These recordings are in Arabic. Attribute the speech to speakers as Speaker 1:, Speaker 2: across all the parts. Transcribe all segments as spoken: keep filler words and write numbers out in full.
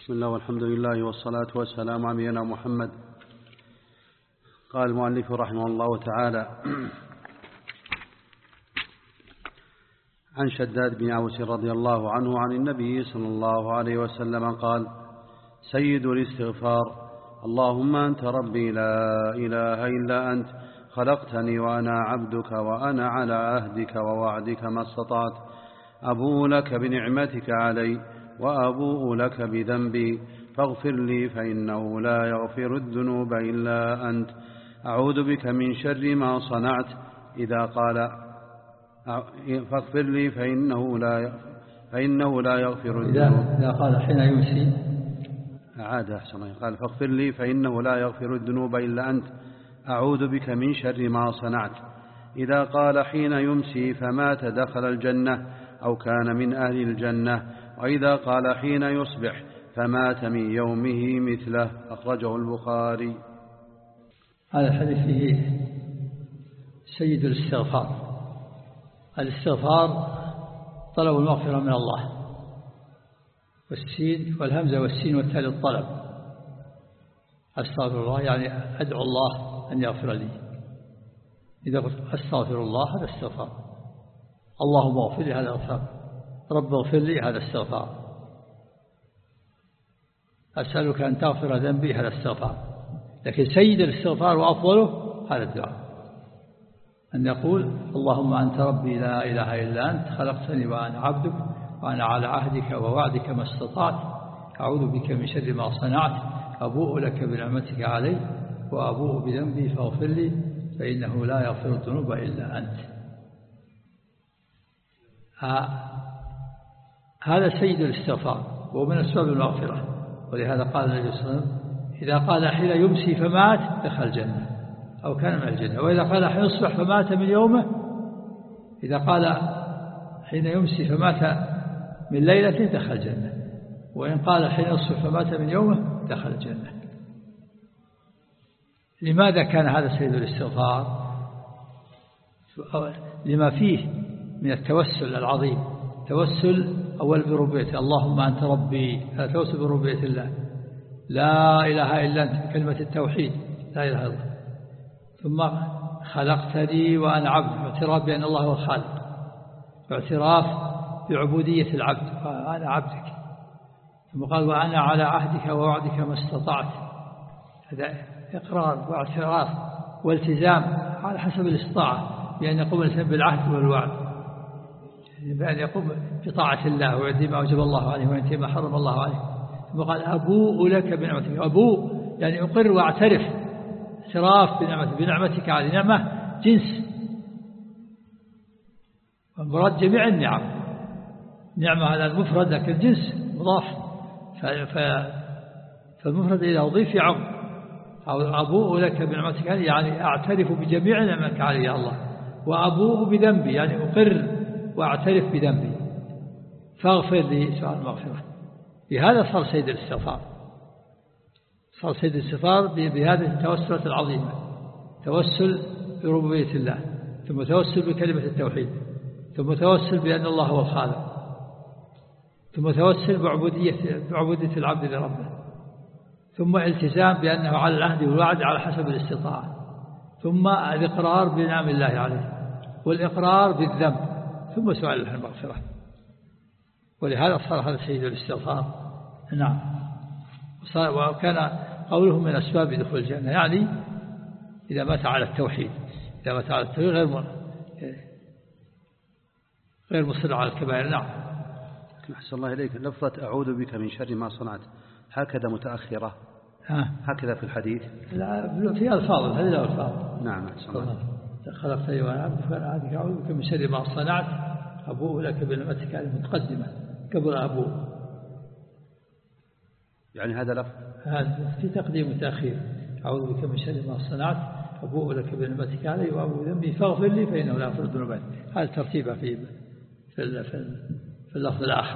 Speaker 1: بسم الله والحمد لله والصلاة والسلام على نبينا محمد. قال المؤلف رحمه الله تعالى: عن شداد بن أوس رضي الله عنه عن النبي صلى الله عليه وسلم قال: سيد الاستغفار: اللهم أنت ربي لا إله إلا أنت، خلقتني وأنا عبدك وأنا على عهدك ووعدك ما استطعت، أبوء لك بنعمتك علي وأبوء لك بذنبي، فاغفر لي فإنه لا يغفر الذنوب إلا أنت، أعوذ بك من شر ما صنعت. إذا قال فاغفر لي فإنه لا فإنه لا يغفر الذنوب.
Speaker 2: إذا قال حين يمسي
Speaker 1: أعاد أحسن، قال: فاغفر لي فإنه لا يغفر الذنوب إلا أنت، أعوذ بك من شر ما صنعت. إذا قال حين يمسي فمات دخل الجنة أو كان من أهل الجنة. وإذا قال حين يصبح فمات من يومه مثله. أخرجه البخاري.
Speaker 2: هذا الحديث فيه سيد الاستغفار. الاستغفار طلب المغفرة من الله، والسين والهمزة والسين والتالي الطلب. أستغفر الله يعني أدعو الله أن يغفر لي. إذا قلت أستغفر الله هذا استغفار. اللهم اغفر لي هذا استغفار. رب اغفر لي هذا استغفار. أسألك أن تغفر ذنبي هذا استغفار. لكن سيد الاستغفار وأفضله هذا الدعاء، أن يقول: اللهم أنت ربي لا إله إلا أنت، خلقتني وأنا عبدك وأنا على عهدك ووعدك ما استطعت، أعوذ بك من شر ما صنعت، أبوء لك بنعمتك علي وأبوء بذنبي فاغفر لي فإنه لا يغفر الذنوب إلا أنت. هذا سيد الاستغفار ومن أسباب المغفرة. ولهذا قال النبي صلى الله عليه وسلم: إذا قال حين يمسي فمات دخل الجنة أو كان من الجنة. وإذا قال حين يصبح فمات من يومه. إذا قال حين يمسي فمات من ليلة دخل الجنة، وإن قال حين يصبح فمات من يومه دخل الجنة. لماذا كان هذا سيد الاستغفار؟ لما فيه من التوسل العظيم. توسل أول بربوبية اللهم أنت ربي، هذا توسل بربوبية الله، لا إله إلا أنت، كلمة التوحيد لا إله إلا الله. ثم خلقتني وأنا عبد، اعتراف بأن الله هو الخالق، اعتراف بعبودية العبد، أنا عبدك. ثم قال: وأنا على عهدك ووعدك ما استطعت. هذا إقرار واعتراف والتزام على حسب الاستطاعة، بأن يقوم الإنسان بالعهد والوعد، بأن يقوم بطاعة الله ويؤدي ما أوجب الله عليه وينتهي ما حرم الله عليه. ثم قال: أبوء لك بنعمتك. أبوء يعني أقر واعترف، اعتراف بنعمتك بنعمتك على نعمة جنس، والمراد جميع النعم. نعمة هذا المفرد لكن جنس مضاف، فالمفرد إذا أضيف يعم. أبوء لك بنعمتك يعني أعترف بجميع نعمتك علي يا الله، وأبوء بذنبي يعني أقر واعترف بذنبي فاغفر لي. سؤال المغفرة. بهذا صار سيد الاستغفار، صار سيد الاستغفار بهذه التوسلات العظيمة. توسل بربوبية الله، ثم توسل بكلمة التوحيد، ثم توسل بأن الله هو الخالق، ثم توسل بعبودية, بعبودية العبد لربه، ثم التزام بأنه على العهد والوعد على حسب الاستطاعة، ثم الإقرار بنعم الله عليه، والإقرار بالذنب، ثم سؤال المغفرة. ولهذا صار هذا سيد الاستغفار. نعم. وكان قوله من أسباب دخول الجنة، يعني إذا مات على التوحيد، إذا مات على التوحيد غير غير مصر على الكبائر. نعم.
Speaker 1: أحسن الله إليك. لفظة أعوذ بك من شر ما صنعت هكذا متأخرة،
Speaker 2: ها.
Speaker 1: هكذا في الحديث؟
Speaker 2: لا، في ألفاظ، هذه له ألفاظ.
Speaker 1: نعم. أحسن الله.
Speaker 2: خلقتني وأنا عبدك وأنا عهدك، أعوذ بك من شر ما صنعت، أبوء لك بنعمتك المتقدمة قبل أبوء.
Speaker 1: يعني هذا لفظ
Speaker 2: هذا في تقديم وتأخير. أعوذ بك من شر ما صنعت، أبوء لك بنعمتك علي وأبوء ذنبي فاغفر لي فإنه لا يغفر الذنوب. هذا ترتيبه في في في اللفظ الآخر.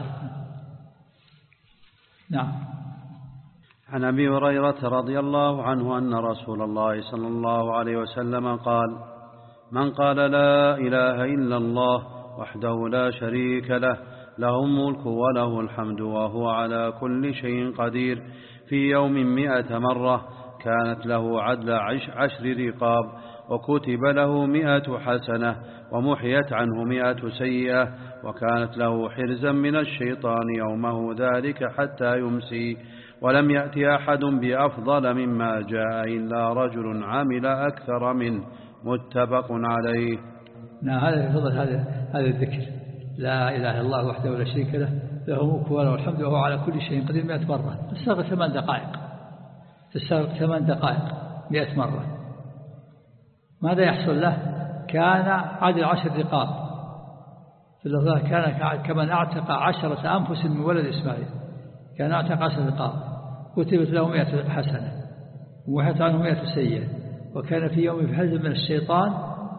Speaker 2: نعم.
Speaker 1: عن أبي هريرة رضي الله عنه أن رسول الله صلى الله عليه وسلم قال: من قال لا إله إلا الله وحده لا شريك له له الملك وله الحمد وهو على كل شيء قدير في يوم مئة مرة كانت له عدل عشر رقاب وكتب له مئة حسنة ومحيت عنه مئة سيئة وكانت له حرزا من الشيطان يومه ذلك حتى يمسي ولم يأتي أحد بأفضل مما جاء إلا رجل عمل أكثر منه متفق عليه.
Speaker 2: نعم هذا فضل هذا هذا الذكر لا إله إلا الله وحده ولا شريك له له الملك وله الحمد وهو على كل شيء قدير مئة مرة تستغرق ثمان دقائق تستغرق ثمان دقائق مئة مرة. ماذا يحصل له؟ كان عدل عشر رقاب في اللفظة كان كمن اعتق عشرة أنفس من ولد إسماعيل كان اعتق عشر رقاب كتبت له مئة حسنة ومحيت عنه مئة سيئة وكان في يوم في حزب من الشيطان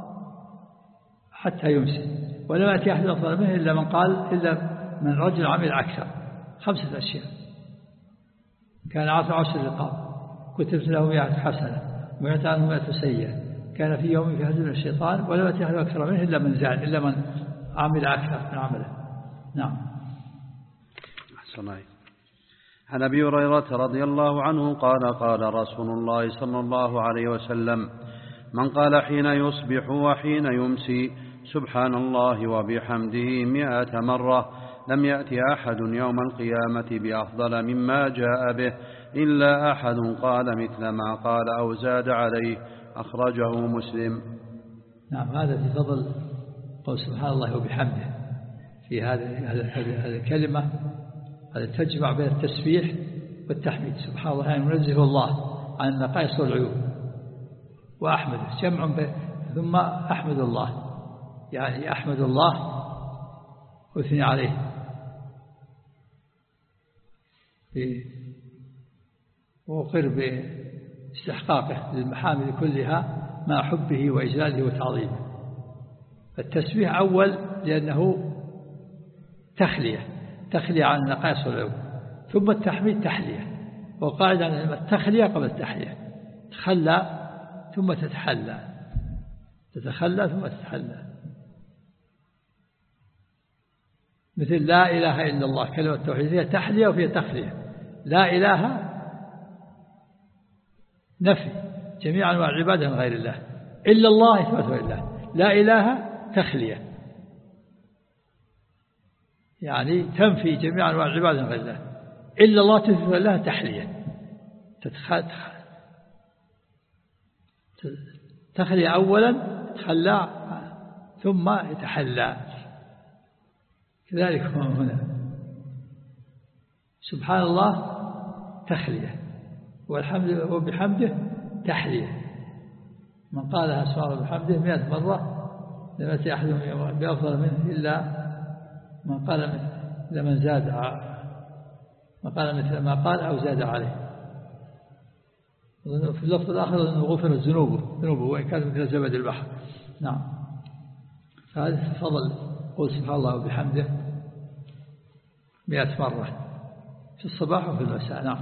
Speaker 2: حتى يمسي ولم يأتي أحد أفضل منه إلا من قال إلا من رجل عمل أكثر. خمسة أشياء كان عشر عشر رقاب كتبت له مئة حسنة ومحيت عنه مئة سيئة كان في يوم في حزب من الشيطان ولم يأتي أحد أكثر منه إلا من زاد إلا من عمل أكثر من عمله. نعم.
Speaker 1: أحسن. عن أبي هريرة رضي الله عنه قال قال رسول الله صلى الله عليه وسلم من قال حين يصبح وحين يمسي سبحان الله وبحمده مئة مرة لم يأتي أحد يوم القيامة بأفضل مما جاء به إلا أحد قال مثل ما قال أو زاد عليه أخرجه مسلم.
Speaker 2: نعم هذا في فضل قول سبحان الله وبحمده في هذه هذه الكلمة هذا تجمع بين التسبيح والتحميد. سبحان الله يعني منزه الله عن النقائص والعيوب وأحمده جمع به ثم أحمد الله يعني أحمد الله وأثني عليه وأقر باستحقاقه للمحامد كلها مع حبه وإجلاله وتعظيمه. التسبيح أول لأنه تخلية تخلية عن النقائص والعيوب ثم التحميد تحلية وقاعد عن التخلية قبل التحلية تخلى ثم تتحلى تتخلى ثم تتحلى مثل لا إله إلا الله كلمة التوحيد فيها تحلية وفيها تخلية. لا إله نفي جميع أنواع العبادة من غير الله إلا الله إثبات لله. لا إله تخلية يعني تنفي جميع أنواع العبادة من غير الله إلا الله تثبت لله تحلية تخلي أولا تخلى ثم يتحلى كذلك هنا سبحان الله تخلية والحمد وبحمده تحلية. من قالها سبحانه وبحمده مئة مرة لم يأتي أحد بأفضل منه إلا من قال إلا من زاد من قال مثل ما قال أو زاد عليه. في اللفظ الآخر أنه غفرت ذنوبه ذنوبه وإن كانت مثل زبد البحر. نعم فهذا فضل قول سبحان الله وبحمده مئة مرة في الصباح وفي المساء. نعم.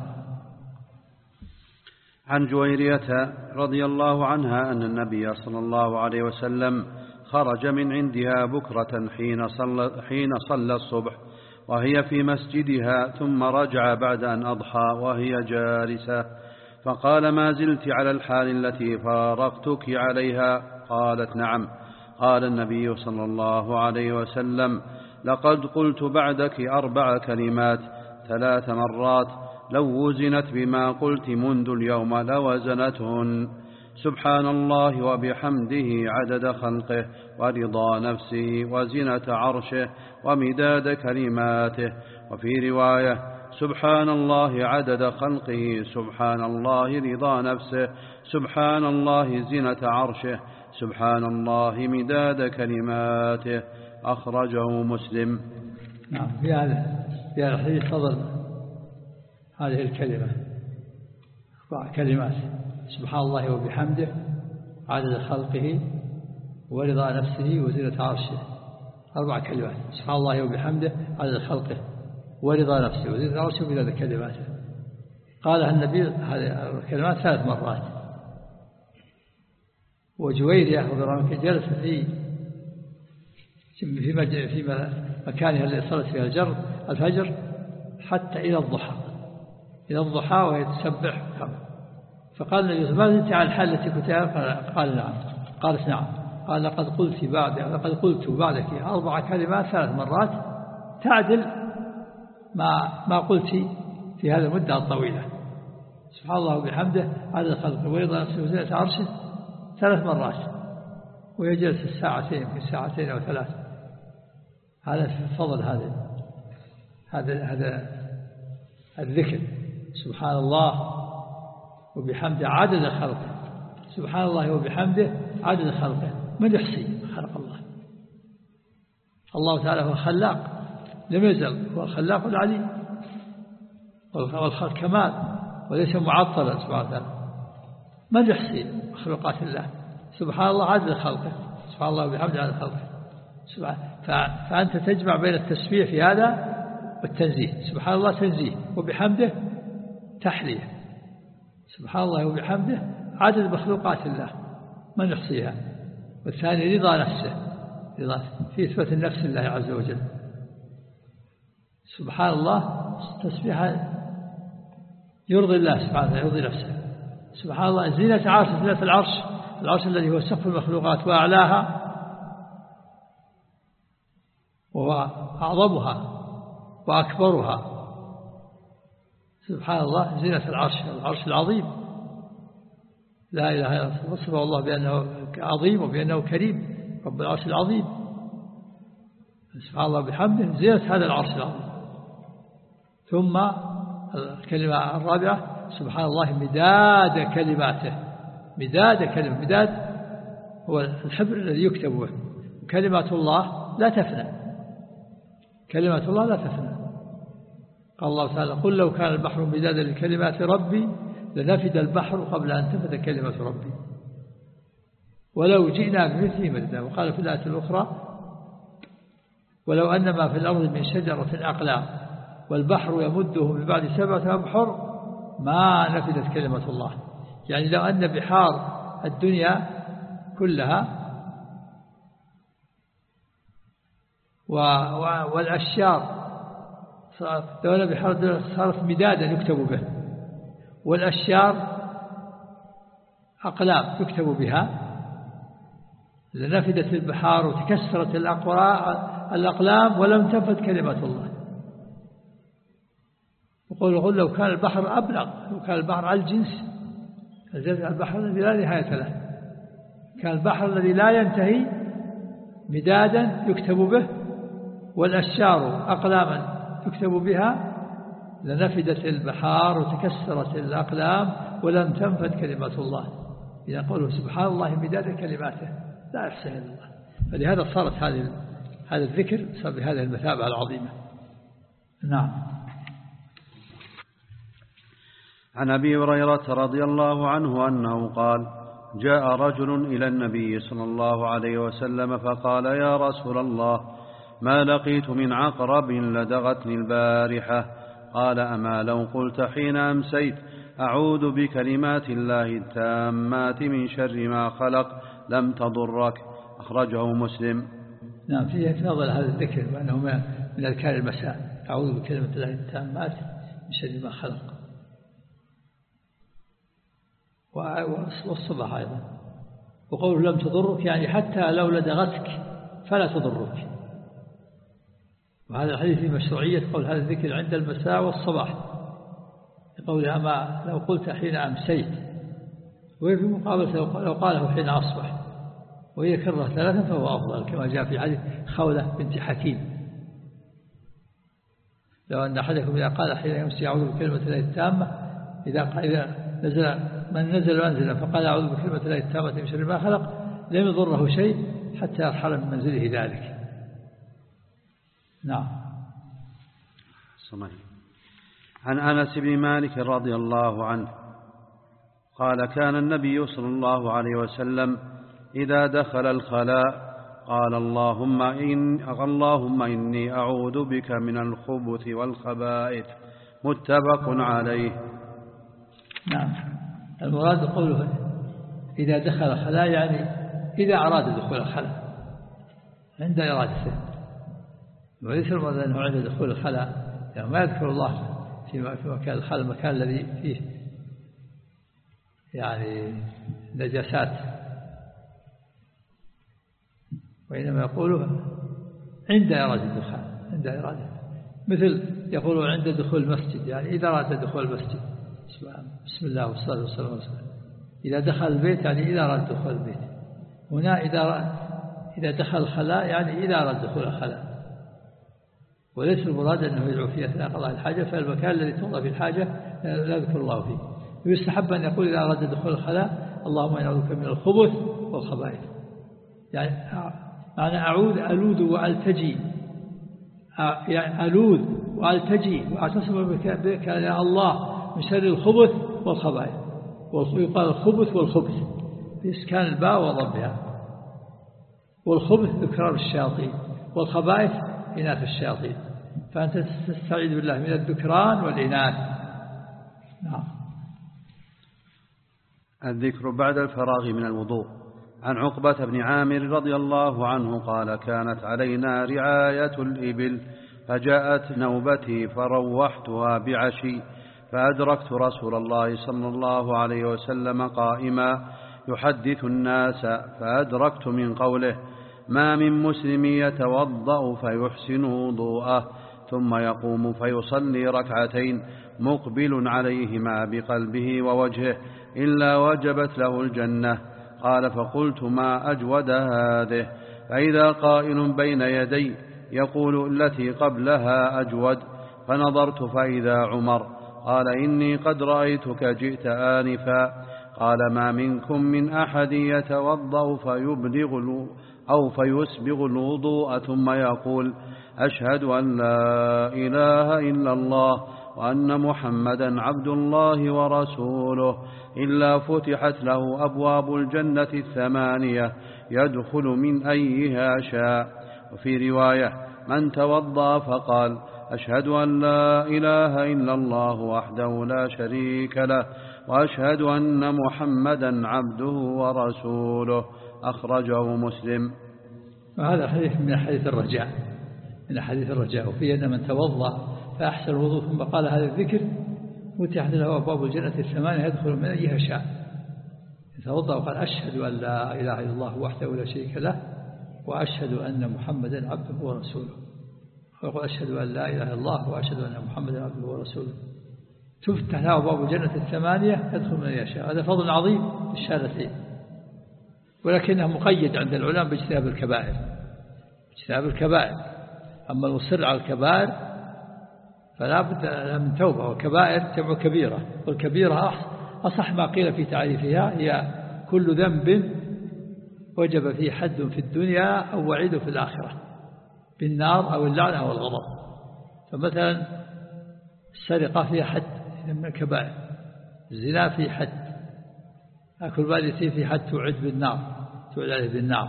Speaker 1: عن جويرية رضي الله عنها أن النبي صلى الله عليه وسلم خرج من عندها بكرة حين صلى, حين صلى الصبح وهي في مسجدها ثم رجع بعد أن أضحى وهي جالسة فقال ما زلت على الحال التي فارقتك عليها؟ قالت نعم. قال النبي صلى الله عليه وسلم لقد قلت بعدك أربع كلمات ثلاث مرات لو وزنت بما قلت منذ اليوم لوزنتهن سبحان الله وبحمده عدد خلقه ورضا نفسه وزنة عرشه ومداد كلماته. وفي رواية سبحان الله عدد خلقه سبحان الله رضا نفسه سبحان الله زنة عرشه سبحان الله مداد كلماته. أخرجه مسلم.
Speaker 2: نعم في هذا في هذا الحديث فضل هذه الكلمة أربع كلمات سبحان الله وبحمده عدد خلقه ورضا نفسه وزنة عرشه. أربع كلمات سبحان الله وبحمده عدد خلقه ورضا نفسه وزنة عرشه بهذه الكلمات. قالها النبي هذه الكلمات ثلاث مرات. وجويرية رضي الله عنه جلس في في مكانها التي صلت فيها الجر الفجر حتى إلى الضحى إلى الضحى وهي تسبح. فقال النبي ما زلت على الحال التي كنت عليها؟ قال نعم. قالت نعم. قال لقد قلت بعد لقد قلت بعدك أربع كلمات ثلاث مرات تعدل ما ما قلت في هذه المدة الطويلة. سبحان الله وبحمده عدد خلقه ويرضى نفسه وزنة عرشه ثلاث مرات ويجلس الساعتين في ساعتين أو ثلاث. هذا فضل هذا هذا هذا الذكر. سبحان الله وبحمده عدد خلقه. سبحان الله وبحمده عدد خلقه. من يحصي خلق الله؟ الله تعالى هو الخلاق لم يزل، هو الخلاق العليم والخلق كمال وليس معطلا سبحانه وتعالى. من يحصي مخلوقات الله؟ سبحان الله عدد خلقه. سبحان الله وبحمده عدد خلقه. فأنت تجمع بين التسبيح في هذا والتنزيه. سبحان الله تنزيه وبحمده تحليه. سبحان الله وبحمده عدد مخلوقات الله من يحصيها. والثاني رضا نفسه، رضا في إثبات النفس الله عز وجل. سبحان الله تسبيح يرضي الله سبحانه وتعالى، يرضي نفسه. سبحان الله زينة عرش، زينة العرش، العرش الذي هو سقف المخلوقات وأعلاها وهو أعظمها وأكبرها. سبحان الله زينة العرش، العرش العظيم لا إله إلا الله. وصفه الله بأنه عظيم وبأنه كريم، رب العرش العظيم. سبحان الله بحمده زينة هذا العرش العظيم. ثم الكلمة الرابعة سبحان الله مداد كلماته. مداد كلمة، مداد هو الحبر الذي يكتب به. كلمات الله لا تفنى، كلمات الله لا تفنى. قال الله تعالى قل لو كان البحر مدادا لكلمات ربي لنفد البحر قبل أن تنفد كلمة ربي ولو جئنا بمثله مددا. وقال في الآية الأخرى ولو أن ما في الأرض من شجرة أقلام والبحر يمده من بعد سبعة أبحر ما نفدت كلمة الله. يعني لو أن بحار الدنيا كلها والأشجار لو أن بحار الدنيا صارت مدادا يكتب به، والأشجار أقلام يكتب بها لنفدت البحار وتكسرت الأقلام ولم تنفد كلمة الله. وقول قل لو كان البحر أبلغ، لو كان البحر على الجنس، البحر الذي لا نهاية له، كان البحر الذي لا ينتهي مدادا يكتب به والأشجار أقلاما يكتب بها لنفدت البحار وتكسرت الأقلام ولم تنفد كلمة الله. إذا قوله سبحان الله مداد كلماته لا يحصيها إلا الله. فلهذا صارت هذه هذا الذكر صار بهذه المثابة العظيمة. نعم.
Speaker 1: عن أبي هريرة رضي الله عنه أنه قال جاء رجل إلى النبي صلى الله عليه وسلم فقال يا رسول الله ما لقيت من عقرب لدغتني البارحة. قال أما لو قلت حين أمسيت أعوذ بكلمات الله التامات من شر ما خلق لم تضرك. أخرجه مسلم.
Speaker 2: نعم فيه فضل هذا الذكر وأنه من أذكار المساء أعوذ بكلمات الله التامات من شر ما خلق، والصباح أيضا. وقوله لم تضرك يعني حتى لو لدغتك فلا تضرك. وهذا الحديث في مشروعية قول هذا الذكر عند المساء والصباح، يقول أما لو قلت حين أمسيت، وفي مقابلة لو قاله حين أصبح، وهي كرة ثلاثة فهو أفضل كما جاء في حديث خولة بنت حكيم لو أن أحدكم إذا قال حين يمسي أعوذ بكلمة الله التامة إذا إذا نزل من نزل وانزل فقال أعوذ بكلمة الله التامة من شر ما خلق لم يضره شيء حتى يرحل من منزله ذلك. نعم.
Speaker 1: صحيح. عن أنس بن مالك رضي الله عنه قال كان النبي صلى الله عليه وسلم إذا دخل الخلاء قال اللهم, إن اللهم إني أعوذ بك من الخبث والخبائث. متفق عليه.
Speaker 2: نعم. المراد قوله إذا دخل الخلاء يعني إذا أراد دخول الخلاء عند إرادته، وليس المراد أنه عند دخول الخلاء يعني ما يذكر الله في مكان الخلاء المكان الذي فيه يعني نجاسات، وإنما يقوله عند إرادة الدخول، عند إرادة، مثل يقولون عند دخول المسجد، يعني إذا أراد دخول المسجد بسم الله والصلاة والسلام على رسول الله. إذا دخل البيت يعني إذا أراد دخول البيت. هنا إذا إذا دخل الخلاء يعني إذا أراد دخول الخلاء، وليس المراد أنه يدعو في أثناء قضاء الحاجة، فالمكان الذي تقضى فيه الحاجة لا يذكر الله فيه. ويستحب أن يقول إذا أراد دخول الخلاء اللهم إني أعوذ بك من الخبث والخبائث، يعني معنى أعوذ ألوذ وألتجي، يعني ألوذ وألتجي وأعتصم بك يا الله من شر الخبث والخبائث. ويقال الخبث والخبث بإسكان الباء وضمها، والخبث ذكران الشياطين، والخبائث إناث الشياطين، فأنت تستعيذ بالله من الذكران والإناث. نعم.
Speaker 1: الذكر بعد الفراغ من الوضوء. عن عقبة بن عامر رضي الله عنه قال كانت علينا رعاية الإبل فجاءت نوبتي فروحتها بعشي فأدركت رسول الله صلى الله عليه وسلم قائما يحدث الناس فأدركت من قوله ما من مسلم يتوضأ فيحسن وضوءه ثم يقوم فيصلي ركعتين مقبل عليهما بقلبه ووجهه إلا وجبت له الجنة. قال فقلت ما أجود هذه، فإذا قائل بين يدي يقول التي قبلها أجود، فنظرت فإذا عمر قال إني قد رأيتك جئت آنفا. قال ما منكم من أحد يتوضأ فيبلغ أو فيسبغ الوضوء ثم يقول أشهد أن لا إله إلا الله وأن محمدا عبد الله ورسوله إلا فتحت له أبواب الجنة الثمانية يدخل من أيها شاء. وفي رواية من توضأ فقال أشهد أن لا إله إلا الله وحده لا شريك له وأشهد أن محمدا عبده ورسوله أخرجه مسلم.
Speaker 2: وهذا حديث من حديث الرجاء، من حديث الرجاء، وفيه أن من توضأ فأحسن الوضوء ثم قال هذا الذكر فتحت له أبواب الجنة الثمانية يدخل من أيها شاء. توضأ وقال أشهد أن لا إله إلا الله وحده لا شريك له وأشهد أن محمدا عبده ورسوله، ويقول أشهد أن لا إله إلا الله وأشهد أن محمدا عبده ورسوله، تفتح له أبواب الجنة الثمانية يدخل من يشاء. هذا فضل عظيم للشهادتين، ولكنه مقيد عند العلماء باجتناب الكبائر، اجتناب الكبائر. أما المصر على الكبائر فلا بد من توبة، والكبائر جمع كبيرة، والكبيرة أصح ما قيل في تعريفها هي كل ذنب وجب فيه حد في الدنيا أو وعيد في الآخرة بالنار أو اللعنة أو الغضب. فمثلا السرقة فيها حد من الكبائر، الزنا فيه حد، أكل مال اليتيم فيه حد توعد بالنار، توعد عليه بالنار،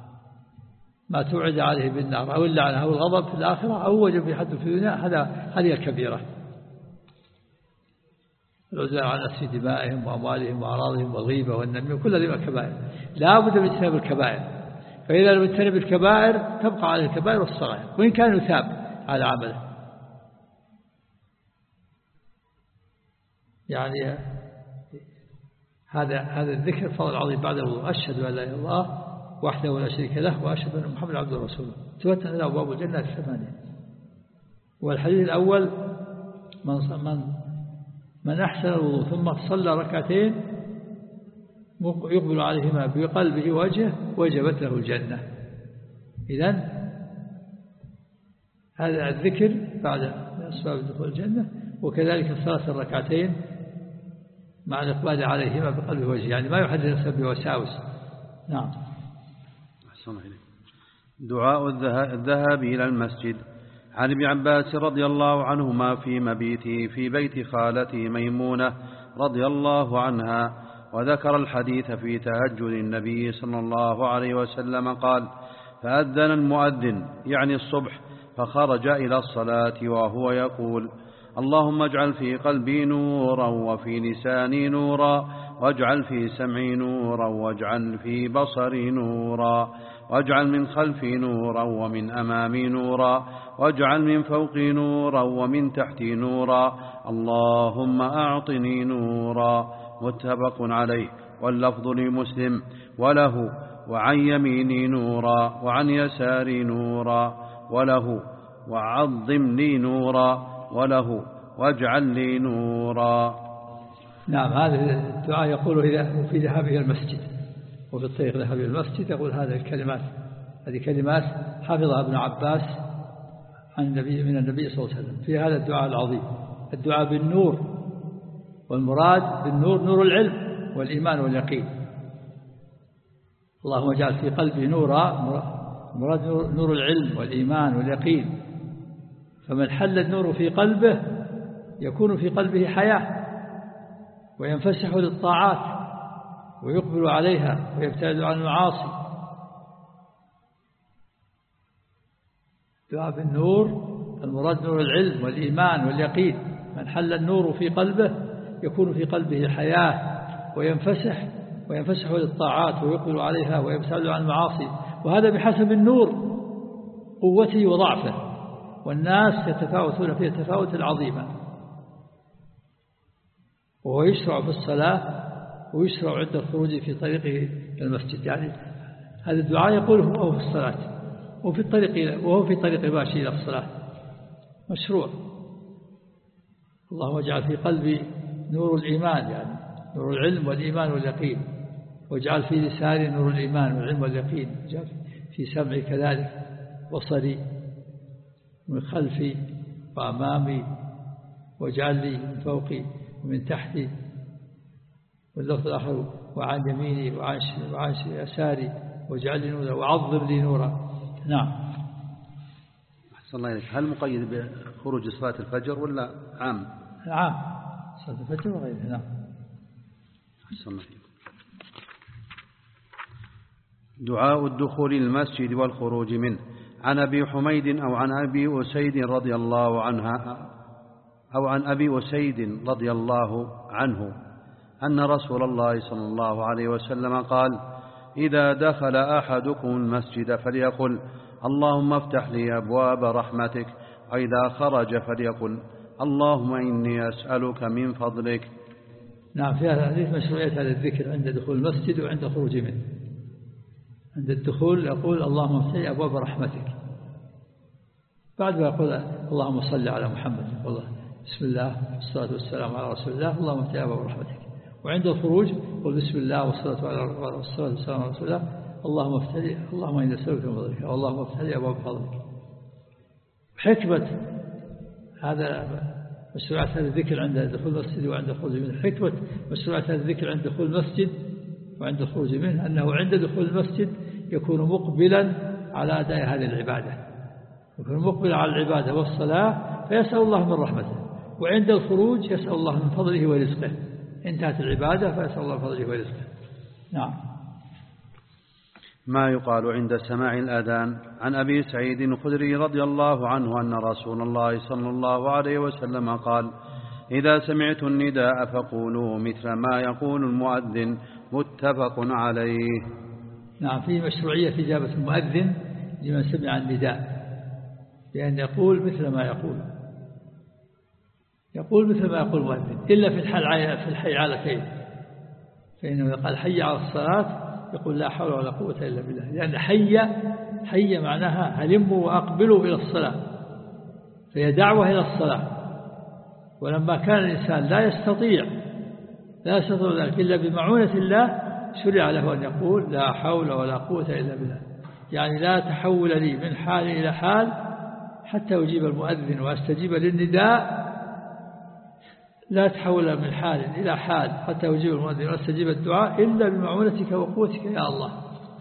Speaker 2: ما توعد عليه بالنار أو اللعنة أو الغضب في الآخرة أو وجب في حد في الدنيا، هذا هذه الكبيرة. العزلة عن نفس دمائهم وأموالهم وأعراضهم والغيبة والنميمة كل هذه الكبائر، لا بد من اجتناب الكبائر. فإذا لم يجتنب الكبائر تبقى على الكبائر والصغائر وإن كان يثاب على عمله. يعني هذا هذا الذكر فضل عظيم بعد الوضوء. أشهد أن لا إله إلا الله وحده لا شريك له وأشهد أن محمدا عبده ورسوله تفتح له أبواب الجنة الثمانية. والحديث الأول من من من أحسن الوضوء ثم صلى ركعتين يقبل عليهما بقلبه وجهه وجبت له الجنة. إذن هذا الذكر بعد أسباب دخول الجنة، وكذلك الصلاة الركعتين مع الإقبال عليهما بقلبه وجهه، يعني ما يحدث نفسه بوساوس. نعم.
Speaker 1: دعاء الذهاب إلى المسجد. عن ابن عباس رضي الله عنهما في مبيته في بيت خالته ميمونة رضي الله عنها، وذكر الحديث في تهجد النبي صلى الله عليه وسلم قال فأذن المؤذن يعني الصبح فخرج إلى الصلاة وهو يقول اللهم اجعل في قلبي نورا وفي لساني نورا واجعل في سمعي نورا واجعل في بصري نورا واجعل من خلفي نورا ومن أمامي نورا واجعل من فوقي نورا ومن تحتي نورا اللهم أعطني نورا. متفق عليه، واللفظ لمسلم وله وعن يميني نورا وعن يساري نورا وله وعظم لي نورا وله واجعل لي نورا.
Speaker 2: نعم، هذا الدعاء يقول إذا في ذهابه المسجد وفي الطريق ذهابه المسجد يقول هذه الكلمات. هذه كلمات حفظها ابن عباس عن النبي من النبي صلى الله عليه وسلم في هذا الدعاء العظيم، الدعاء بالنور، والمراد بالنور نور العلم والإيمان واليقين. اللهم اجعل في قلبي نورا، مراد نور العلم والإيمان واليقين. فمن حل النور في قلبه يكون في قلبه حياة وينفسح للطاعات ويقبل عليها ويبتعد عن المعاصي. دعاء بالنور المراد نور العلم والإيمان واليقين. من حل النور في قلبه يكون في قلبه حياة وينفسح وينفسح للطاعات ويقبل عليها ويبتعد عن المعاصي. وهذا بحسب النور قوته وضعفه، والناس يتفاوتون فيه التفاوت العظيمة. وهو يشرع في الصلاة ويشرع عند الخروج في طريقه المسجد. يعني هذا الدعاء يقوله وهو في الصلاة وفي الطريق وهو في طريق ماشي إلى الصلاة مشروع. اللهم اجعل في قلبي نور الإيمان، يعني نور العلم والإيمان واليقين، واجعل في لساني نور الإيمان والعلم واليقين، واجعل في سمعي كذلك، بصري من خلفي وأمامي، واجعل لي من فوقي ومن تحتي. واللفظ الآخر وعن يميني وعن يساري واجعل لي نورا وعظم لي نورا. نعم.
Speaker 1: أحسن الله إليك. هل مقيد بخروج صلاة الفجر ولا عام؟
Speaker 2: عام، صلاة الفجر وغيرها. نعم.
Speaker 1: أحسن الله إليك. دعاء الدخول المسجد والخروج منه. عن أبي حميد أو عن أبي أسيد رضي الله عنها أو عن أبي أسيد رضي الله عنه أن رسول الله صلى الله عليه وسلم قال: إذا دخل أحدكم المسجد فليقل اللهم افتح لي أبواب رحمتك، وإذا خرج فليقل اللهم إني أسألك من فضلك.
Speaker 2: نعم، في هذا الحديث مشروعية هذا الذكر عند دخول المسجد وعند خروج منه. عند الدخول يقول اللهم افتح لي أبواب رحمتك، بعد ما يقول اللهم صل على محمد والله بسم الله والصلاة والسلام على رسول الله اللهم افتح لي أبواب رحمتك. وعند الخروج قل بسم الله والصلاة والسلام على رسول الله اللهم افتح لي اللهم إني أسألك من فضلك، أو اللهم افتح لي أبواب فضلك. حكمة هذا مشروعات هذا الذكر عند دخول المسجد وعند الخروج منه. حكمة مشروعات هذا الذكر عند دخول المسجد وعند الخروج منه أنه عند دخول المسجد يكون مقبلا على أداء هذه العبادة، يكون مقبلا على العبادة والصلاة فيسأل الله من رحمته، وعند الخروج يسأل الله من فضله ورزقه. انتهت العبادة فيسأل الله من فضله ورزقه. نعم.
Speaker 1: ما يقال عند سماع الأذان. عن أبي سعيد الخدري رضي الله عنه أن رسول الله صلى الله عليه وسلم قال: إذا سمعت النداء فقولوا مثل ما يقول المؤذن. متفق عليه.
Speaker 2: نعم، في مشروعية إجابة المؤذن لمن سمع النداء بأن يقول مثل ما يقول يقول مثل ما يقول المؤذن، إلا في الحال في الحيعلتين، فإنه قال حي على الصلاة يقول لا حول ولا قوة إلا بالله، لأن حي حي معناها هلموا وأقبلوا إلى الصلاة، فهي دعوة إلى الصلاة. ولما كان الإنسان لا يستطيع لا يستطيع ذلك إلا بمعونة الله شرع له أن يقول لا حول ولا قوة إلا بالله، يعني لا تحول لي من حال إلى حال حتى يجيب المؤذن وأستجيب للنداء، لا تحول من حال إلى حال حتى يجيب المؤذن وأستجيب الدعاء إلا بمعونتك وقوتك يا الله.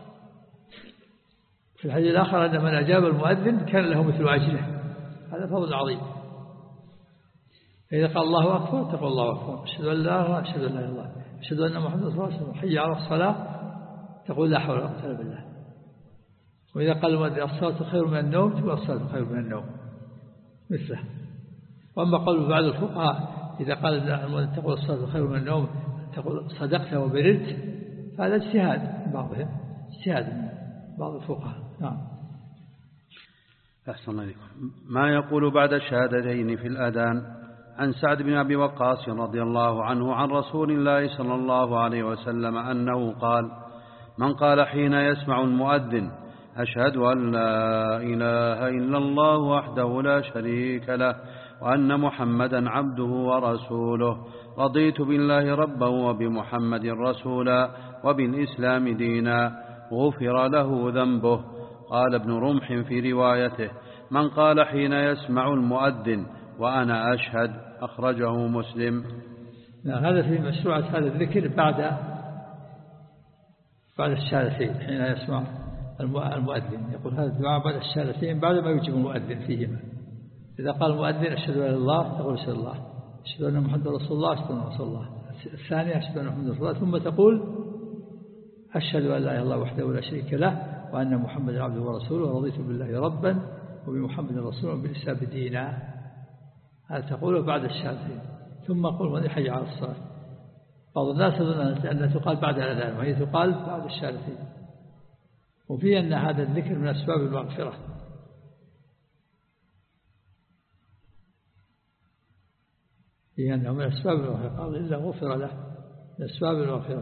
Speaker 2: في الحديث الآخر أن من أجاب المؤذن كان له مثل أجره، هذا فضل عظيم. فإذا قال الله أكبر تقول الله أكبر، أشهد أن لا أشهد أن لا إله إلا الله، أشهد أن محمدا رسول الله، حي على الصلاة تقول لا حول ولا قوة إلا بالله. وإذا قال المؤذن الصلاة خير من النوم تقول الصلاة خير من النوم مثله. وأما قول بعض الفقهاء إذا قال المؤذن تقول الصلاة خير من النوم تقول صدقت وبررت، فهذا اجتهاد من بعضهم، اجتهاد من بعض الفقهاء. نعم.
Speaker 1: أحسن عليكم. ما يقول بعد الشهادتين في الأذان؟ عن سعد بن أبي وقاص رضي الله عنه عن رسول الله صلى الله عليه وسلم أنه قال: من قال حين يسمع المؤذن: أشهد أن لا إله إلا الله وحده لا شريك له وأن محمدا عبده ورسوله، رضيت بالله ربا وبمحمد رسولا وبالإسلام دينا، غفر له ذنبه. قال ابن رمح في روايته: من قال حين يسمع المؤذن وأنا أشهد، أخرجه مسلم.
Speaker 2: هذا في مشروعة هذا الذكر بعد بعد الشهادتين حين يسمع المؤذن، يقول هذا الدعاء بعد الشهادتين بعد ما يجيب المؤذن فيهما. إذا قال المؤذن: أشهد أن لا إله إلا الله، تقول: أشهد الله، أشهد أن محمدا رسول الله، أشهد أن رسول الله. الثانية: أشهد أن محمدا رسول الله، ثم تقول: أشهد أن لا إله إلا الله وحده لا شريك له وأن محمدا عبده ورسوله، رضيت بالله ربا وبمحمد رسولا وبالإسلام دينا. هذا تقوله بعد الشهادتين. ثم قل: من حي على الصلاة. بعض الناس يظن أنها تقال بعد الأذان، وهي تقال بعد الشهادتين. وفي أن هذا الذكر من أسباب المغفرة، في أنه من أسباب المغفرة، قال: إلا غفر له، من أسباب المغفرة.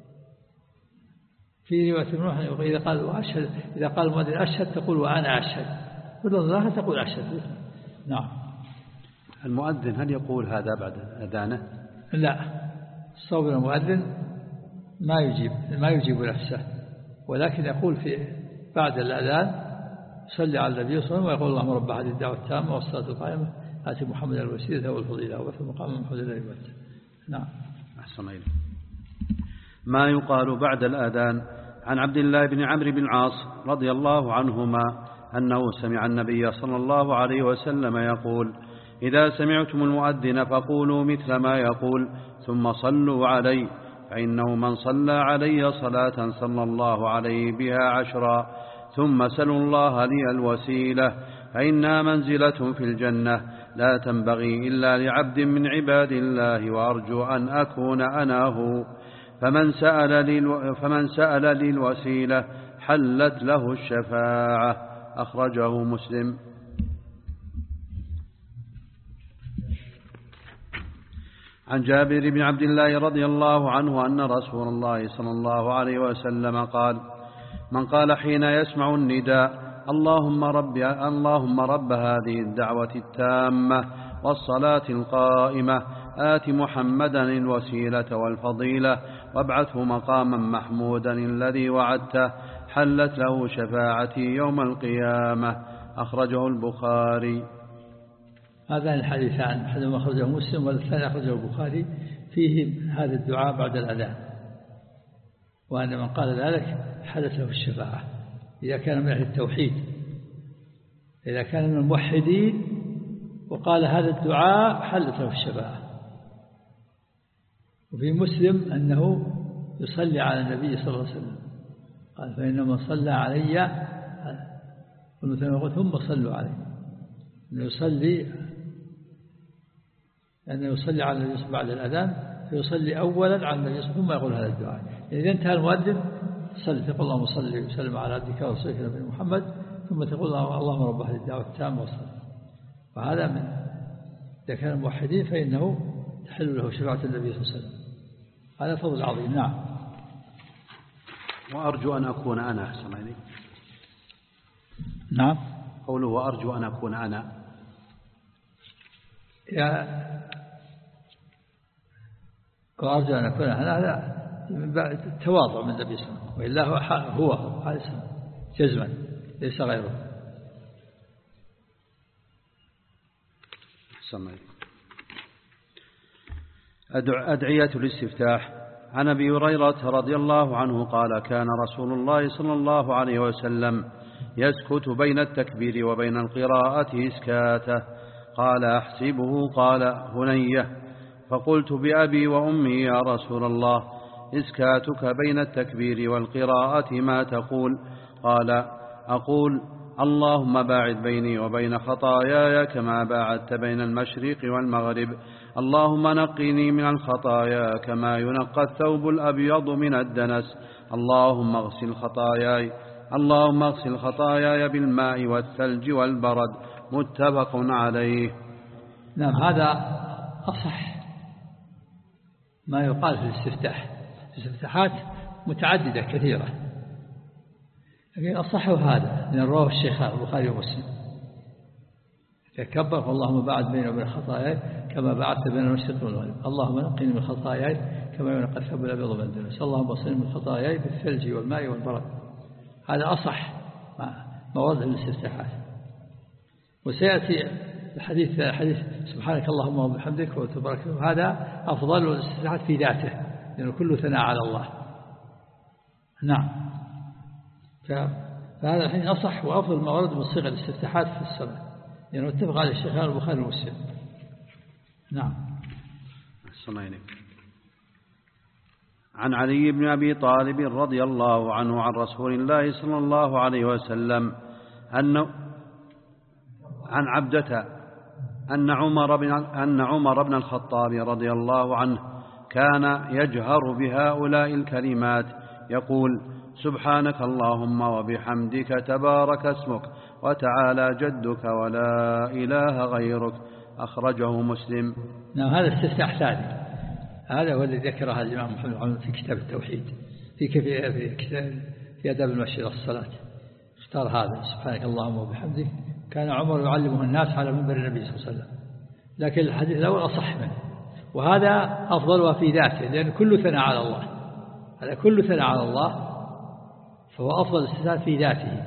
Speaker 2: في رواية ابن رمح: إذا قال وأشهد، إذا قال المؤذن أشهد، تقول: وأنا أشهد، والله تقول أشهد. نعم.
Speaker 1: المؤذن هل يقول هذا بعد أذانه؟
Speaker 2: لا، الصواب المؤذن ما يجيب ما يجيب نفسه، ولكن يقول في بعد الأذان: صلي على النبي صلى الله عليه وسلم، ويقول: اللهم رب هذه الدعوة التامة والصلاة القائمة آتي محمدا الوسيلة والفضيلة وبعث مقام محمود الذي يمت. نعم.
Speaker 1: أحسن إليك. ما يقال بعد الأذان؟ عن عبد الله بن عمرو بن العاص رضي الله عنهما أنه سمع النبي صلى الله عليه وسلم يقول: إذا سمعتم المؤذن فقولوا مثل ما يقول ثم صلوا علي، فإنه من صلى علي صلاة صلى الله عليه بها عشرا، ثم سلوا الله لي الوسيلة، فإنها منزلة في الجنة لا تنبغي إلا لعبد من عباد الله، وأرجو أن أكون أنا هو. فمن سأل لي فمن سأل لي الوسيلة حلت له الشفاعة، أخرجه مسلم. عن جابر بن عبد الله رضي الله عنه أن رسول الله صلى الله عليه وسلم قال: من قال حين يسمع النداء: اللهم رب, اللهم رب هذه الدعوة التامة والصلاة القائمة آت محمدا الوسيلة والفضيلة وابعثه مقاما محمودا الذي وعدته، حلت له شفاعتي يوم القيامة، أخرجه البخاري.
Speaker 2: هذان الحديثان، أحدهما أخرجه مسلم والثاني أخرجه البخاري، فيه هذا الدعاء بعد الأذان، وأن من قال ذلك حدث له الشفاعة إذا كان من أهل التوحيد، إذا كان من الموحدين وقال هذا الدعاء حلت له الشفاعة. وفي مسلم أنه يصلي على النبي صلى الله عليه وسلم، قال: فإن من صلى علي ثم صلوا عليه، أنه يصلي أنه يصلي على النبي بعد الأذان، فيصلي أولا على النبي ثم يقول هذا الدعاء. إذا انتهى المؤذن صلي، تقول: اللهم صل وسلم على عبدك ورسولك نبينا محمد، ثم تقول: اللهم رب هذه الدعوة التامة والصلاة. وهذا من إذا كان الموحدين فإنه تحل له شفاعة النبي صلى الله عليه وسلم. هذا فضل عظيم. نعم.
Speaker 1: وأرجو أن أكون أنا. أحسن عليك.
Speaker 2: نعم.
Speaker 1: قوله وأرجو أن أكون أنا،
Speaker 2: يا وأرجو أن أكون أنا، هذا التواضع من النبي صلى الله عليه وسلم، وإلا هو هو جزما ليس غيره.
Speaker 1: أحسن عليك. أدعية الاستفتاح. عن أبي هريرة رضي الله عنه قال: كان رسول الله صلى الله عليه وسلم يسكت بين التكبير وبين القراءة إسكاته. قال: أحسبه قال: هنية. فقلت: بأبي وأمي يا رسول الله، إسكاتك بين التكبير والقراءة ما تقول؟ قال: أقول: اللهم باعد بيني وبين خطاياي كما باعدت بين المشرق والمغرب، اللهم نقني من الخطايا كما ينقى الثوب الأبيض من الدنس، اللهم اغسل خطاياي اللهم اغسل خطاياي بالماء والثلج والبرد. متفق عليه.
Speaker 2: نعم، هذا أصح ما يقال في الاستفتاح. الاستفتاحات متعددة كثيرة، لكن أصح هذا من رواه الشيخان البخاري ومسلم. تكبر اللهم باعد بيني وبين خطاياي كما بعدت بين المشرق والمغرب. اللهم نقني من خطاياي كما ينقى الثوب الأبيض من الدنس. اللهم اغسلني من خطاياي بالثلج والماء والبرد. هذا أصح ما ورد في الاستفتاحات. وسيأتي الحديث حديث سبحانك اللهم وبحمدك وتبارك هذا أفضل الاستفتاحات في ذاته، لأنه كله ثناء على الله. نعم، فهذا الحين أصح وأفضل ما ورد من صيغ الاستفتاحات في الصلاة، لأنه اتفق على الشيخان البخاري ومسلم. نعم.
Speaker 1: عن علي بن أبي طالب رضي الله عنه عن رسول الله صلى الله عليه وسلم أنه عن عبدة أن عمر بن أن عمر بن الخطاب رضي الله عنه كان يجهر بهؤلاء الكلمات يقول: سبحانك اللهم وبحمدك تبارك اسمك وتعالى جدك ولا إله غيرك. أخرجه مسلم.
Speaker 2: نعم، هذا استفتاح ثاني، هذا هو الذي ذكره الإمام محمد بن في كتاب التوحيد في في كتاب في آداب المشي إلى الصلاة. اختار هذا سبحانك اللهم وبحمدك. كان عمر يعلمه الناس على منبر النبي صلى الله عليه وسلم، لكن الحديث الأول أصح منه، وهذا أفضلها في ذاته، لأن كل ثناء على الله، هذا كل ثناء على الله، فهو أفضل استثناء في ذاته.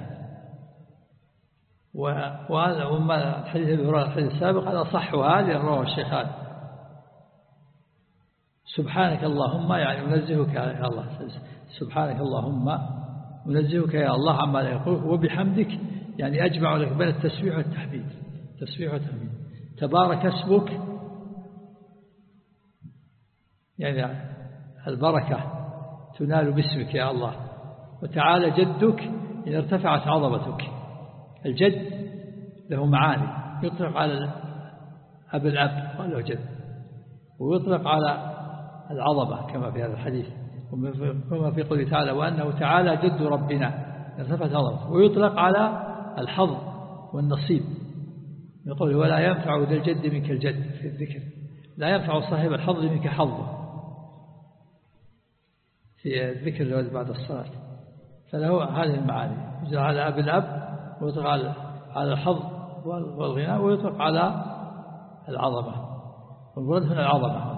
Speaker 2: وهذا وما الحديث الحديث السابق هذا صح، وهذا رواه الشيخان. سبحانك اللهم يعني منزهك يا الله، سبحانك اللهم منزهك يا الله عما لا يقولك، وبحمدك يعني أجمع لك بين التسبيح والتحميد. تسبيح والتحميد. تبارك اسمك يعني البركة تنال باسمك يا الله، وتعالى جدك إن ارتفعت عظمتك. الجد له معاني، يطلق على أب الأب قال له جد، ويطلق على العظمة كما في هذا الحديث، وكما في قوله تعالى وأنه تعالى جد ربنا ارتفعت عظمته، ويطلق على الحظ والنصيب، يقول ولا ينفع ذا الجد منك الجد في الذكر، لا ينفع صاحب الحظ منك حظه في الذكر بعد الصلاة. فله هذه المعاني، يجرى على أب الأب، ويطلق على الحظ والغناء، ويطلق على العظمة، والمراد هنا العظمة.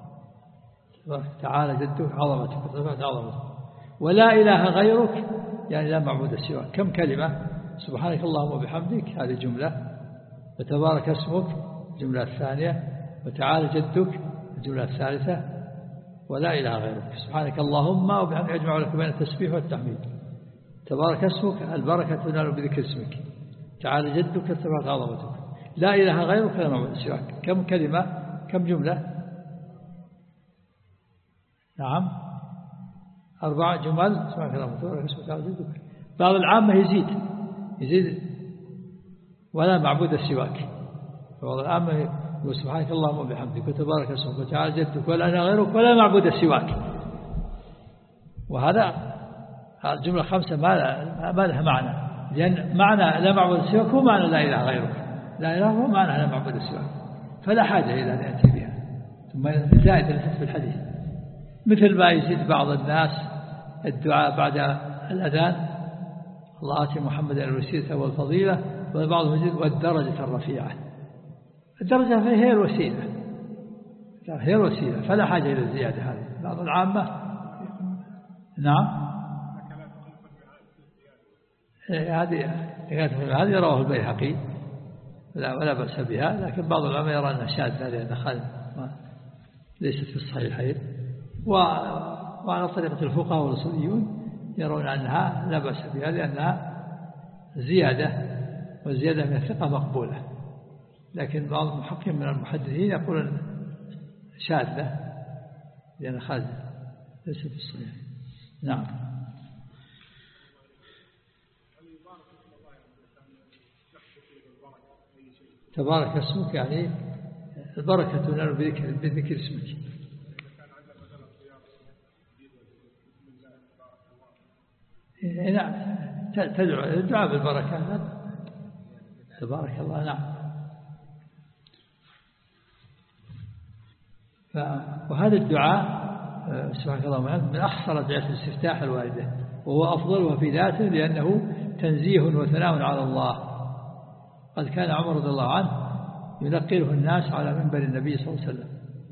Speaker 2: تعالى جدك عظمتك وارتفعت عظمتك ولا إله غيرك يعني لا معبود سواك. كم كلمة؟ سبحانك اللهم وبحمدك هذه جملة، وتبارك اسمك الجملة الثانية، وتعالى جدك الجملة الثالثة، ولا إله غيرك. سبحانك اللهم وبحمدك أجمع لك بين التسبيح والتحميد. تبارك اسمك البركة تنال بذكر اسمك، تعالى جدك ارتفعت عظمتك، لا إله غيرك لا معبود سواك. كم كلمة؟ كم جملة؟ نعم أربع جمل. سبحانك اللهم وبحمدك تعالى جدك. بعض العامة يزيد يزيد ولا معبود سواك. بعض العامة يقول سبحانك اللهم وبحمدك وتبارك اسمك وتعالى جدك ولا إله غيرك ولا معبود سواك. وهذا الجملة خمسة ما لها معنى، لأن معنى لا معبود سواك هو معنى لا إله غيرك، لا إله هو معنى لا معبود سواك، فلا حاجة إلى أن يأتي بها. ثم زائد ليست في الحديث، مثل ما يزيد بعض الناس الدعاء بعد الأذان الله آتي محمد الوسيلة والفضيلة، وبعضهم يزيد والدرجة الرفيعة. الدرجة هي الوسيلة، هي الوسيلة، فلا حاجة إلى الزيادة هذه. بعض العامة نعم هذه هذه رواه البيهقي لا ولا بأس بها، لكن بعض العلماء يرى أنها شاذة لأنها خالد ليست في الصحيحين، وعلى طريقة الفقهاء والأصوليون يرون أنها لا بأس بها لأنها زيادة، والزيادة من الثقة مقبولة، لكن بعض المحققين من المحدثين يقولون شاذة لأنها خالد ليست في الصحيح. نعم. تبارك اسمك يعني البركة تنال بذكر, بذكر اسمك. نعم تدعو الدعاء بالبركة. تبارك الله. نعم. وهذا الدعاء سبحانك اللهم وبحمدك من أخصر دعاء الاستفتاح الواردة، وهو أفضلها في ذاته لأنه تنزيه وثناء على الله. قد كان عمر رضي الله عنه ينقله الناس على منبر النبي صلى الله عليه وسلم.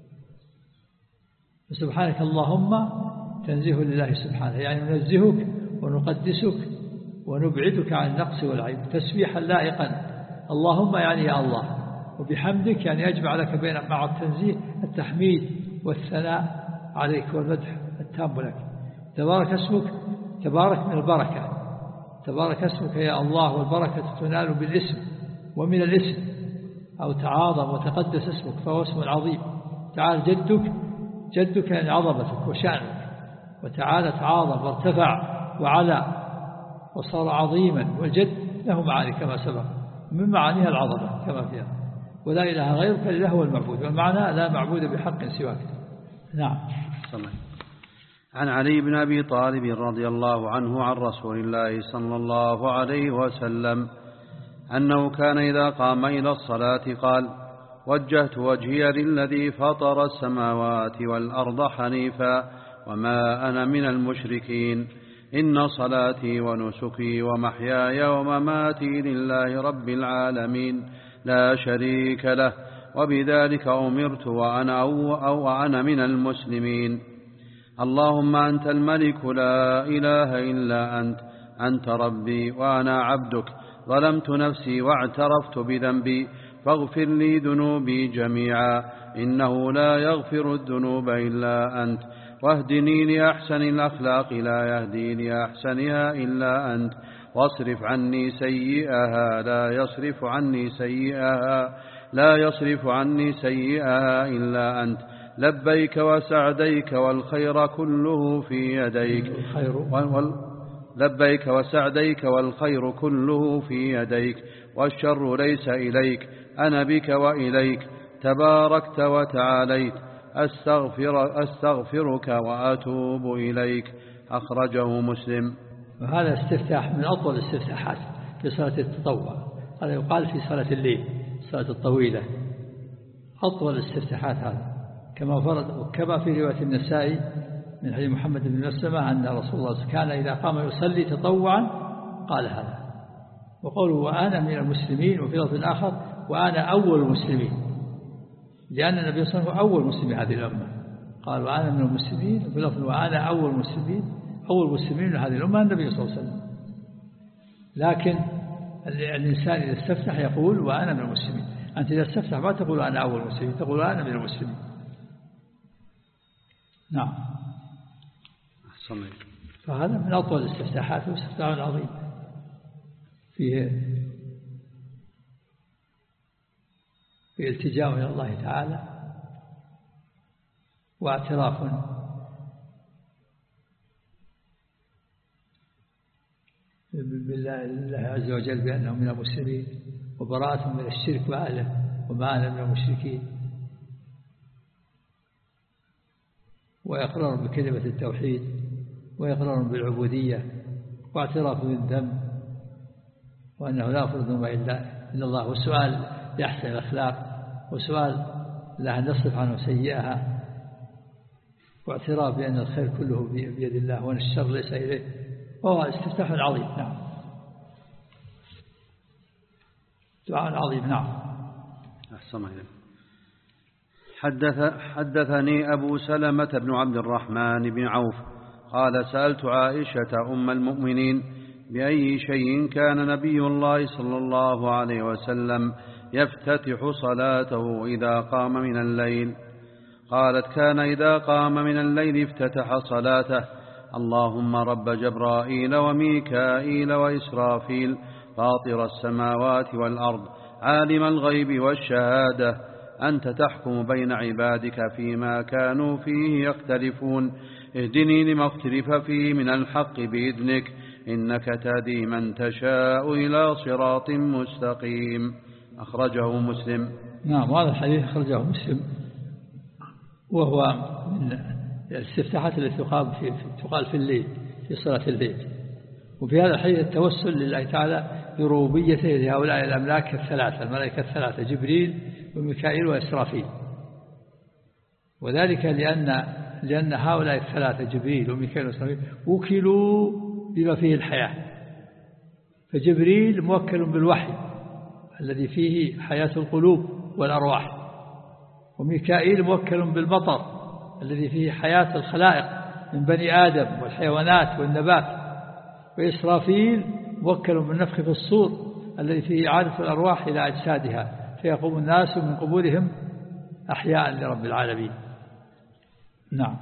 Speaker 2: سبحانك اللهم تنزيه لله سبحانه، يعني ننزهك ونقدسك ونبعدك عن النقص والعيب تسبيحا لائقا. اللهم يعني يا الله، وبحمدك يعني يجمع لك بين مع التنزيه التحميد والثناء عليك والمدح التام لك. تبارك اسمك، تبارك من البركة، تبارك اسمك يا الله، والبركة تنال بالاسم ومن الاسم، أو تعاظم وتقدس اسمك فهو اسم عظيم. تعال جدك، جدك يعني عظمتك وشأنك، وتعالى تعاظم وارتفع وعلى وصار عظيما، والجد له معاني كما سبق، من معانيها العظمة كما فيها، ولا إله غيرك إلا هو المعبود، والمعنى لا معبود بحق سواك. نعم.
Speaker 1: عن علي بن أبي طالب رضي الله عنه عن رسول الله صلى الله عليه وسلم أنه كان إذا قام إلى الصلاة قال: وجهت وجهي للذي فطر السماوات والأرض حنيفا وما أنا من المشركين، إن صلاتي ونسكي ومحياي ومماتي لله رب العالمين لا شريك له، وبذلك أمرت وأنا, أو أو أنا من المسلمين. اللهم أنت الملك لا إله إلا أنت، أنت ربي وأنا عبدك، ظلمت نفسي واعترفت بذنبي، فاغفر لي ذنوبي جميعا، إنه لا يغفر الذنوب إلا أنت، واهدني لأحسن الأخلاق لا يهدي لأحسنها إلا أنت، واصرف عني سيئها لا يصرف عني سيئها لا يصرف عني سيئها إلا أنت، لبيك وسعديك والخير كله في يديك، لبيك وسعديك والخير كله في يديك، والشر ليس إليك، أنا بك وإليك، تباركت وتعاليت، أستغفر أستغفرك وأتوب إليك. أخرجه مسلم.
Speaker 2: وهذا استفتاح من أطول الاستفتاحات في صلاة التطوع، هذا يقال في صلاة الليل، صلاة الطويلة، أطول الاستفتاحات هذا، كما فرد وكما في رواية النسائي من حديث محمد بن مسلمة أن رسول الله كان إذا قام يصلي تطوعا قال هذا، وقوله وأنا من المسلمين، وفي لفظ آخر وأنا أول المسلمين، لأن النبي صلى الله عليه وسلم أول مسلم هذه الأمة، قال وأنا من المسلمين، وفي لفظ وأنا أول المسلمين، أول مسلمين من هذه الأمة النبي صلى الله عليه وسلم. لكن الإنسان إذا استفتح يقول وأنا من المسلمين، أنت إذا استفتح ما تقول أنا أول المسلمين، تقول أنا من المسلمين. نعم. فهذا من أطول الاستفتاحات، واستفتاح عظيم فيه في التجاء إلى الله تعالى، واعتراف بالله عز وجل بأنه من المسلمين، وبراءة من الشرك وأهله، وما أنا من المشركين، وإقرار بكلمة التوحيد، وإقرار بالعبودية، واعتراف بالذنب، وأنه لا يغفر الذنوب إلا الله، والسؤال لأحسن الأخلاق، وسؤال لا نصرف عنه سيئها، واعتراف بأن الخير كله بيد الله وأن الشر ليس إليه، وهو استفتاح عظيم. نعم. دعاء عظيم. نعم.
Speaker 1: أحسن الله. حدث حدثني أبو سلمة بن عبد الرحمن بن عوف قال سألت عائشة أم المؤمنين بأي شيء كان نبي الله صلى الله عليه وسلم يفتتح صلاته إذا قام من الليل؟ قالت كان إذا قام من الليل افتتح صلاته اللهم رب جبرائيل وميكائيل وإسرافيل فاطر السماوات والأرض عالم الغيب والشهادة أنت تحكم بين عبادك فيما كانوا فيه يختلفون اهدني لما اختلف فيه من الحق بإذنك إنك تهدي من تشاء إلى صراط مستقيم. أخرجه مسلم.
Speaker 2: نعم. هذا الحديث أخرجه مسلم، وهو من الاستفتاحات التي تقال في تقال في الليل، في صلاة الليل، وفي هذا الحديث التوسل لله تعالى بربوبيته لهؤلاء الأملاك الثلاثة الملائكة الثلاثة جبريل وميكائيل وإسرافيل. وذلك لأن لأن هؤلاء الثلاثة جبريل وميكائيل وإسرافيل وكلوا بما فيه الحياة. فجبريل موكل بالوحي الذي فيه حياة القلوب والأرواح، وميكائيل موكل بالمطر الذي فيه حياة الخلائق من بني آدم والحيوانات والنبات، وإسرافيل موكل بالنفخ في الصور الذي فيه إعادة الأرواح إلى أجسادها فيقوم الناس من قبورهم أحياء لرب العالمين. نعم.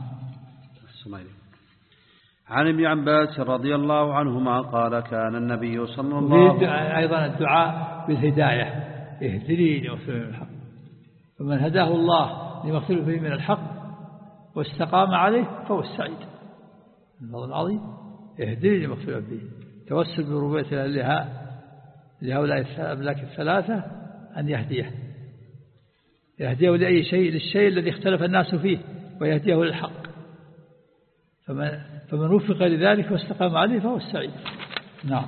Speaker 1: عن ابن عباس رضي الله عنهما قال كان النبي صلى الله عليه وسلم
Speaker 2: أيضا الدعاء بالهداية اهدني لمغفر من الحق، فمن هداه الله لمغفر فيه من الحق واستقام عليه فهو السعيد. الفضل العظيم اهدني لمغفر فيه، توسل بربوبية لها لهؤلاء الأملاك الثلاثة أن يهديه يهديه لأي شيء، للشيء الذي اختلف الناس فيه ويهديه للحق، فمن, فمن وفق لذلك واستقام عليه فهو السعيد. نعم.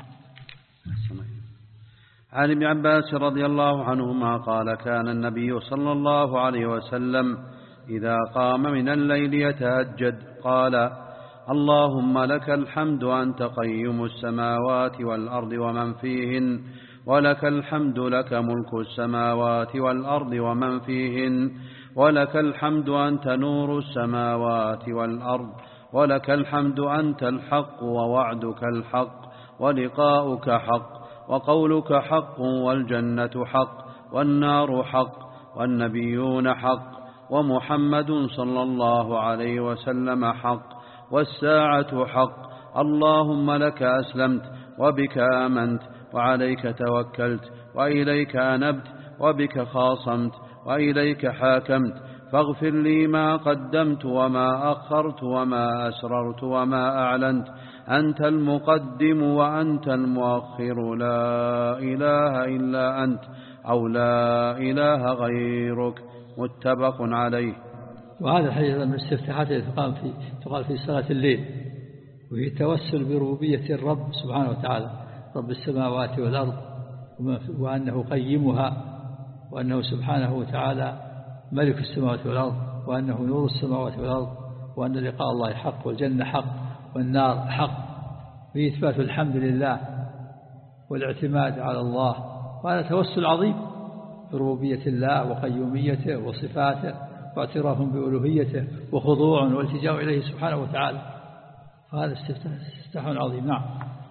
Speaker 1: عن ابن عباس رضي الله عنهما قال كان النبي صلى الله عليه وسلم إذا قام من الليل يتهجد قال اللهم لك الحمد أنت قيم السماوات والأرض ومن فيهن، ولك الحمد لك ملك السماوات والأرض ومن فيهن، ولك الحمد أنت نور السماوات والأرض، ولك الحمد أنت الحق ووعدك الحق ولقاؤك حق وقولك حق والجنة حق والنار حق والنبيون حق ومحمد صلى الله عليه وسلم حق والساعة حق. اللهم لك أسلمت وبك آمنت وعليك توكلت وإليك أنبت وبك خاصمت وإليك حاكمت، فاغفر لي ما قدمت وما أخرت وما أسررت وما أعلنت، أنت المقدم وأنت المؤخر، لا إله إلا أنت أو لا إله غيرك، متفق عليه.
Speaker 2: وهذا الحديث من الاستفتاحات التي تقال في تقال في صلاة الليل، وهي توسل بربوبية الرب سبحانه وتعالى رب السماوات والأرض، وأنه قيمها، وأنه سبحانه وتعالى ملك السماوات والأرض، وأنه نور السماوات والأرض، وأن لقاء الله حق والجنة حق والنار حق، في إثبات الحمد لله والاعتماد على الله. وهذا توسل عظيم بربوبية الله وقيوميته وصفاته، واعتراف بألوهيته وخضوع والتجاء إليه سبحانه وتعالى، فهذا استفتاح عظيم. نعم.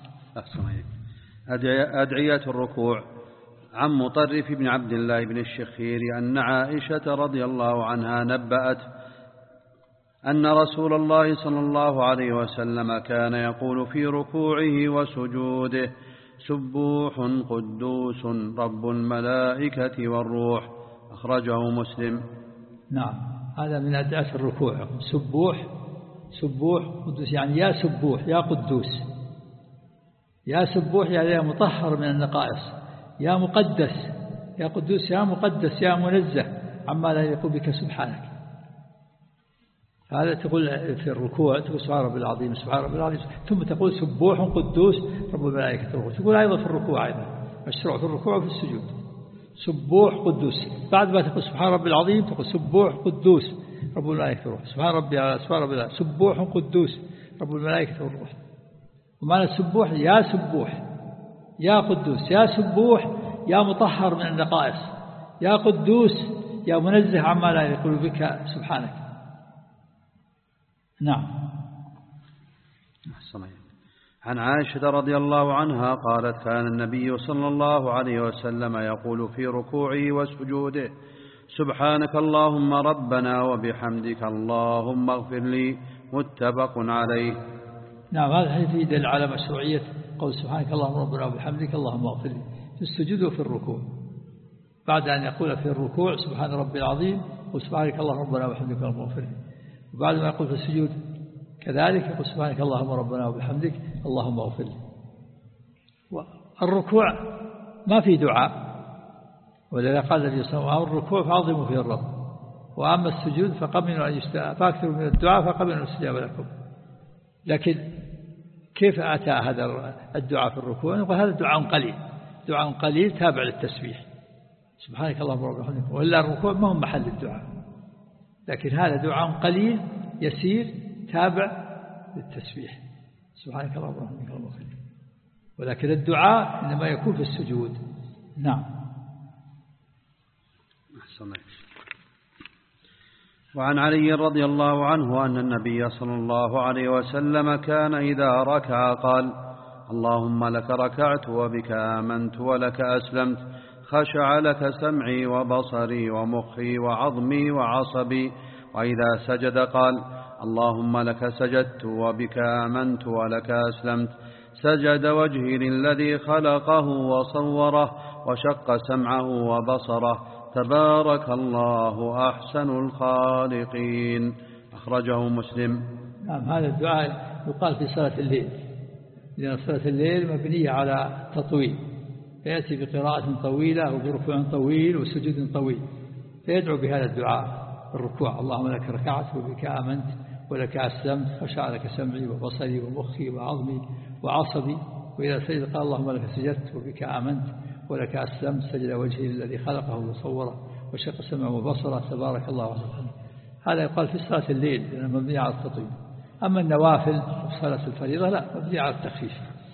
Speaker 1: أدعية الركوع. عن مطرف بن عبد الله بن الشخير أن عائشة رضي الله عنها نبأت أن رسول الله صلى الله عليه وسلم كان يقول في ركوعه وسجوده سبوح قدوس رب الملائكة والروح، أخرجه مسلم.
Speaker 2: نعم. هذا من أدعية الركوع. سبوح سبوح قدوس، يعني يا سبوح يا قدوس، يا سبوح يعني يا مطهر من النقائص، يا مقدس يا قدوس، يا مقدس يا منزه عما لا يليق بك سبحانك. هذا تقول في الركوع، تقول سبحان ربي العظيم سبحان ربي العظيم، ثم تقول سبوح قدوس رب الملائكة والروح. تقول أيضا في الركوع، أيضا مشروع في الركوع وفي السجود سبوح قدوس. بعد ما تقول سبحان ربي العظيم تقول سبوح قدوس رب الملائكة والروح، سبحان ربي سبحان ربي العظيم سبوح قدوس رب الملائكة والروح. ومعنى السبوح يا سبوح يا قدوس، يا سبوح يا مطهر من النقائص، يا قدوس يا منزه عما لا يليق بك سبحانك. نعم.
Speaker 1: عن عائشة رضي الله عنها قالت كان النبي صلى الله عليه وسلم يقول في ركوعه وسجوده سبحانك اللهم ربنا وبحمدك اللهم اغفر لي، متفق عليه.
Speaker 2: نعم. هذا الحديث يدل على مشروعية قول سبحانك اللهم ربنا وبحمدك اللهم اغفر لي في السجود وفي الركوع، بعد أن يقول في الركوع سبحان ربي العظيم وسبحانك اللهم ربنا وبحمدك اللهم اغفر لي، وبعد ما يقول في السجود كذلك يقول سبحانك اللهم ربنا وبحمدك اللهم اغفر لي. والركوع ما في دعاء، ولذا قال النبي صلى الله عليه وسلم الركوع فعظموا فيه الرب، وأما السجود فقبلوا أن يستجاب، فأكثروا من الدعاء فقبلوا أن يستجاب لكم. لكن كيف أتى هذا الدعاء في الركوع؟ نقول هذا دعاء قليل، دعاء قليل تابع للتسبيح سبحانك اللهم وبحمدك، وإلا الركوع ما هو محل الدعاء، لكن هذا دعاء قليل يسير تابع للتسبيح سبحانك اللهم وبحمدك، ولكن الدعاء إنما يكون في السجود. نعم.
Speaker 1: وعن علي رضي الله عنه أن النبي صلى الله عليه وسلم كان إذا ركع قال اللهم لك ركعت وبك آمنت ولك أسلمت، خشع لك سمعي وبصري ومخي وعظمي وعصبي. وإذا سجد قال اللهم لك سجدت وبك آمنت ولك أسلمت، سجد وجهي للذي خلقه وصوره وشق سمعه وبصره، تبارك الله أحسن الخالقين. أخرجه مسلم.
Speaker 2: نعم. هذا الدعاء يقال في صلاة الليل، لأن صلاة الليل مبنية على تطويل، فيأتي بقراءة طويلة وبركوع طويل وسجود طويل، فيدعو بهذا الدعاء الركوع اللهم لك ركعت وبك آمنت ولك أسلمت، خشع لك سمعي وبصري ومخي وعظمي وعصبي. وإذا سجد قال اللهم لك سجدت وبك آمنت ولك أسلمت، سجد وجهي الذي خلقه وصوره وشق سمعه وبصره، تبارك الله أحسن الخالقين. هذا يقال في صلاة الليل لأنه مبني على التطويل. أما النوافل في صلاة الفريضة لا، مبني على التخفيف.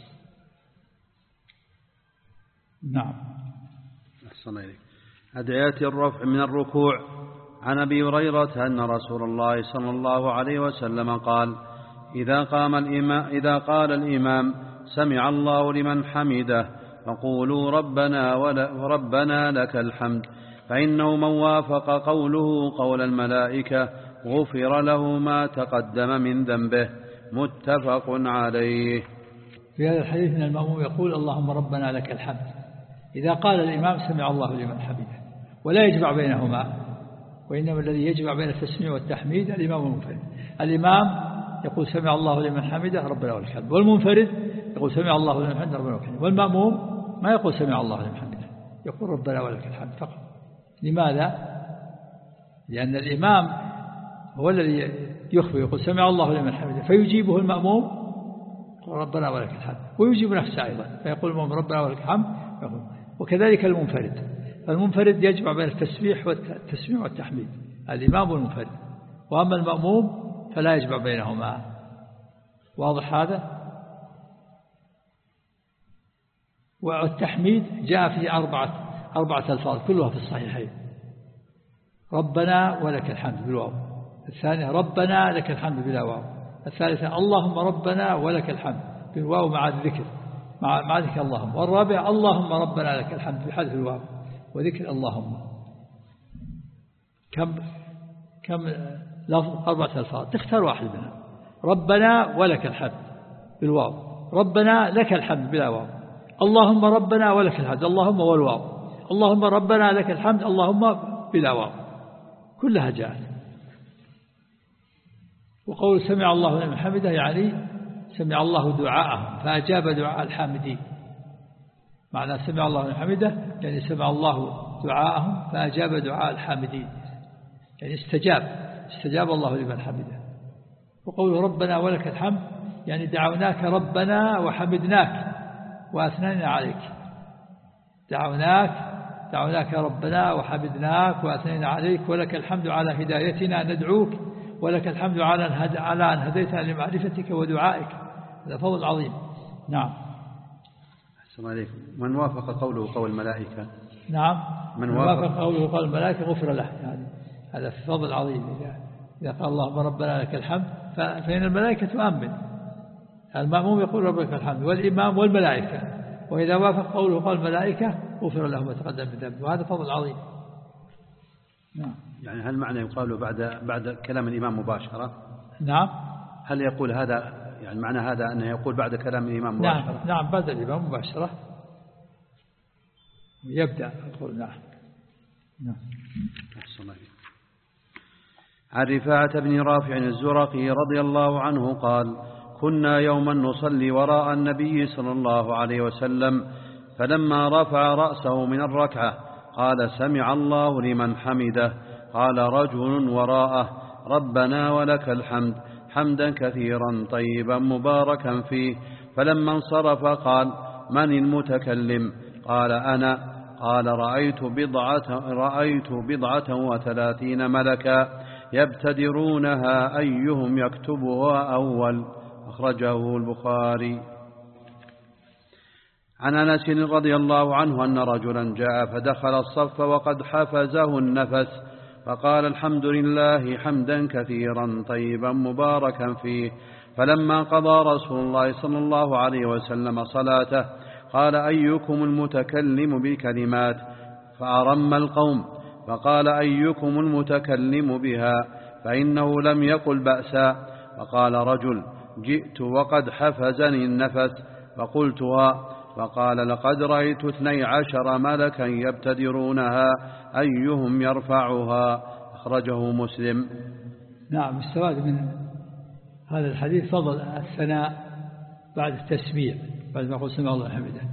Speaker 2: نعم.
Speaker 1: أحسن إليك. أدعية الرفع من الركوع. عن أبي هريرة أن رسول الله صلى الله عليه وسلم قال إذا قام الإمام إذا قال الإمام سمع الله لمن حمده فقولوا ربنا وربنا لك الحمد، فإنه من وافق قوله قول الملائكة غفر له ما تقدم من ذنبه. متفق عليه.
Speaker 2: في هذا الحديث من المأموم يقول اللهم ربنا لك الحمد إذا قال الإمام سمع الله لمن حمده، ولا يجمع بينهما، وإنما الذي يجمع بين التسميع والتحميد الإمام والمنفرد. الإمام يقول سمع الله لمن حمده ربنا ولك الحمد، والمنفرد يقول سمع الله لمن حمده ربنا ولك الحمد، والمأموم ما يقول سمع الله لمن حمده، يقول ربنا ولك الحمد فقط. لماذا؟ لأن الإمام هو الذي يخبر يقول سمع الله لمن حمده، فيجيبه المأموم ربنا ولك الحمد، ويجيب نفسه أيضا فيقول المأموم ربنا ولك الحمد، وكذلك المنفرد. فالمنفرد يجمع بين التسبيح والتسميع والتحميد الإمام والمنفرد، وأما المأموم فلا يجمع بينهما. واضح هذا؟ والتحميد جاء فيه أربعة أربعة ألفاظ كلها في الصحيحين. ربنا ولك الحمد بالواو، الثانية ربنا لك الحمد بلا واو، الثالثة اللهم ربنا ولك الحمد بالواو مع الذكر مع مع ذكر اللهم، والرابع اللهم ربنا لك الحمد بحذف الواو وذكر اللهم. كم كم لفظ؟ أربعة ألفاظ، تختار واحد منها. ربنا ولك الحمد بالواو، ربنا لك الحمد بلا واو، اللهم ربنا ولك الحمد اللهم والواو، اللهم ربنا لك الحمد اللهم بلا واو، كلها جاءت. وقول سمع الله لمن حمده يعني سمع الله دعاءهم فأجاب دعاء الحامدين. معنى سمع الله لمن حمده يعني سمع الله دعاءهم فأجاب دعاء الحامدين، يعني استجاب استجاب الله لمن حمده. وقوله ربنا ولك الحمد يعني دعوناك ربنا وحمدناك وأثنينا عليك، دعوناك دعوناك ربنا وحمدناك وأثنينا عليك، ولك الحمد على هدايتنا ندعوك، ولك الحمد على على أن هديتنا لمعرفتك ودعائك. هذا فضل عظيم. نعم.
Speaker 1: السلام عليكم. من وافق قوله قول الملائكة.
Speaker 2: نعم.
Speaker 1: من
Speaker 2: وافق قوله قول الملائكة غفر له، يعني هذا في فضل عظيم. إذا قال اللهم ربنا لك الحمد فإن الملائكة تؤمن، المأموم يقول ربك الحمد والإمام والملائكة، وإذا وافق قوله قول الملائكة غفر له ما تقدم من ذنبه، وهذا فضل عظيم. نعم.
Speaker 1: يعني هل معنى يقال بعد بعد كلام الإمام مباشرة؟
Speaker 2: نعم.
Speaker 1: هل يقول هذا يعني معنى هذا أنه يقول بعد كلام الإمام مباشرة؟
Speaker 2: نعم نعم بعد الإمام مباشرة يبدأ يقول نعم. نعم.
Speaker 1: عن رفاعة بن رافع الزرقي رضي الله عنه قال كنا يوما نصلي وراء النبي صلى الله عليه وسلم، فلما رفع رأسه من الركعة قال سمع الله لمن حمده، قال رجل وراءه ربنا ولك الحمد حمدا كثيرا طيبا مباركا فيه، فلما انصرف قال: من المتكلم؟ قال: أنا. قال: رأيت بضعة, رأيت بضعة وثلاثين ملكا يبتدرونها أيهم يكتبها أول. أخرجه البخاري. عن أنس رضي الله عنه أن رجلا جاء فدخل الصف وقد حفزه النفس، فقال: الحمد لله حمدا كثيرا طيبا مباركا فيه. فلما قضى رسول الله صلى الله عليه وسلم صلاته قال: أيكم المتكلم بكلمات؟ فأرم القوم، فقال: أيكم المتكلم بها؟ فإنه لم يقل بأسا. فقال رجل: جئت وقد حفزني النفس فقلتها، فقال: لقد رأيت اثني عشر ملكا يبتدرونها أيهم يرفعها. أخرجه مسلم.
Speaker 2: نعم. استفاد من هذا الحديث فضل الثناء بعد التسميع، بعد ما قل سمع الله حمده،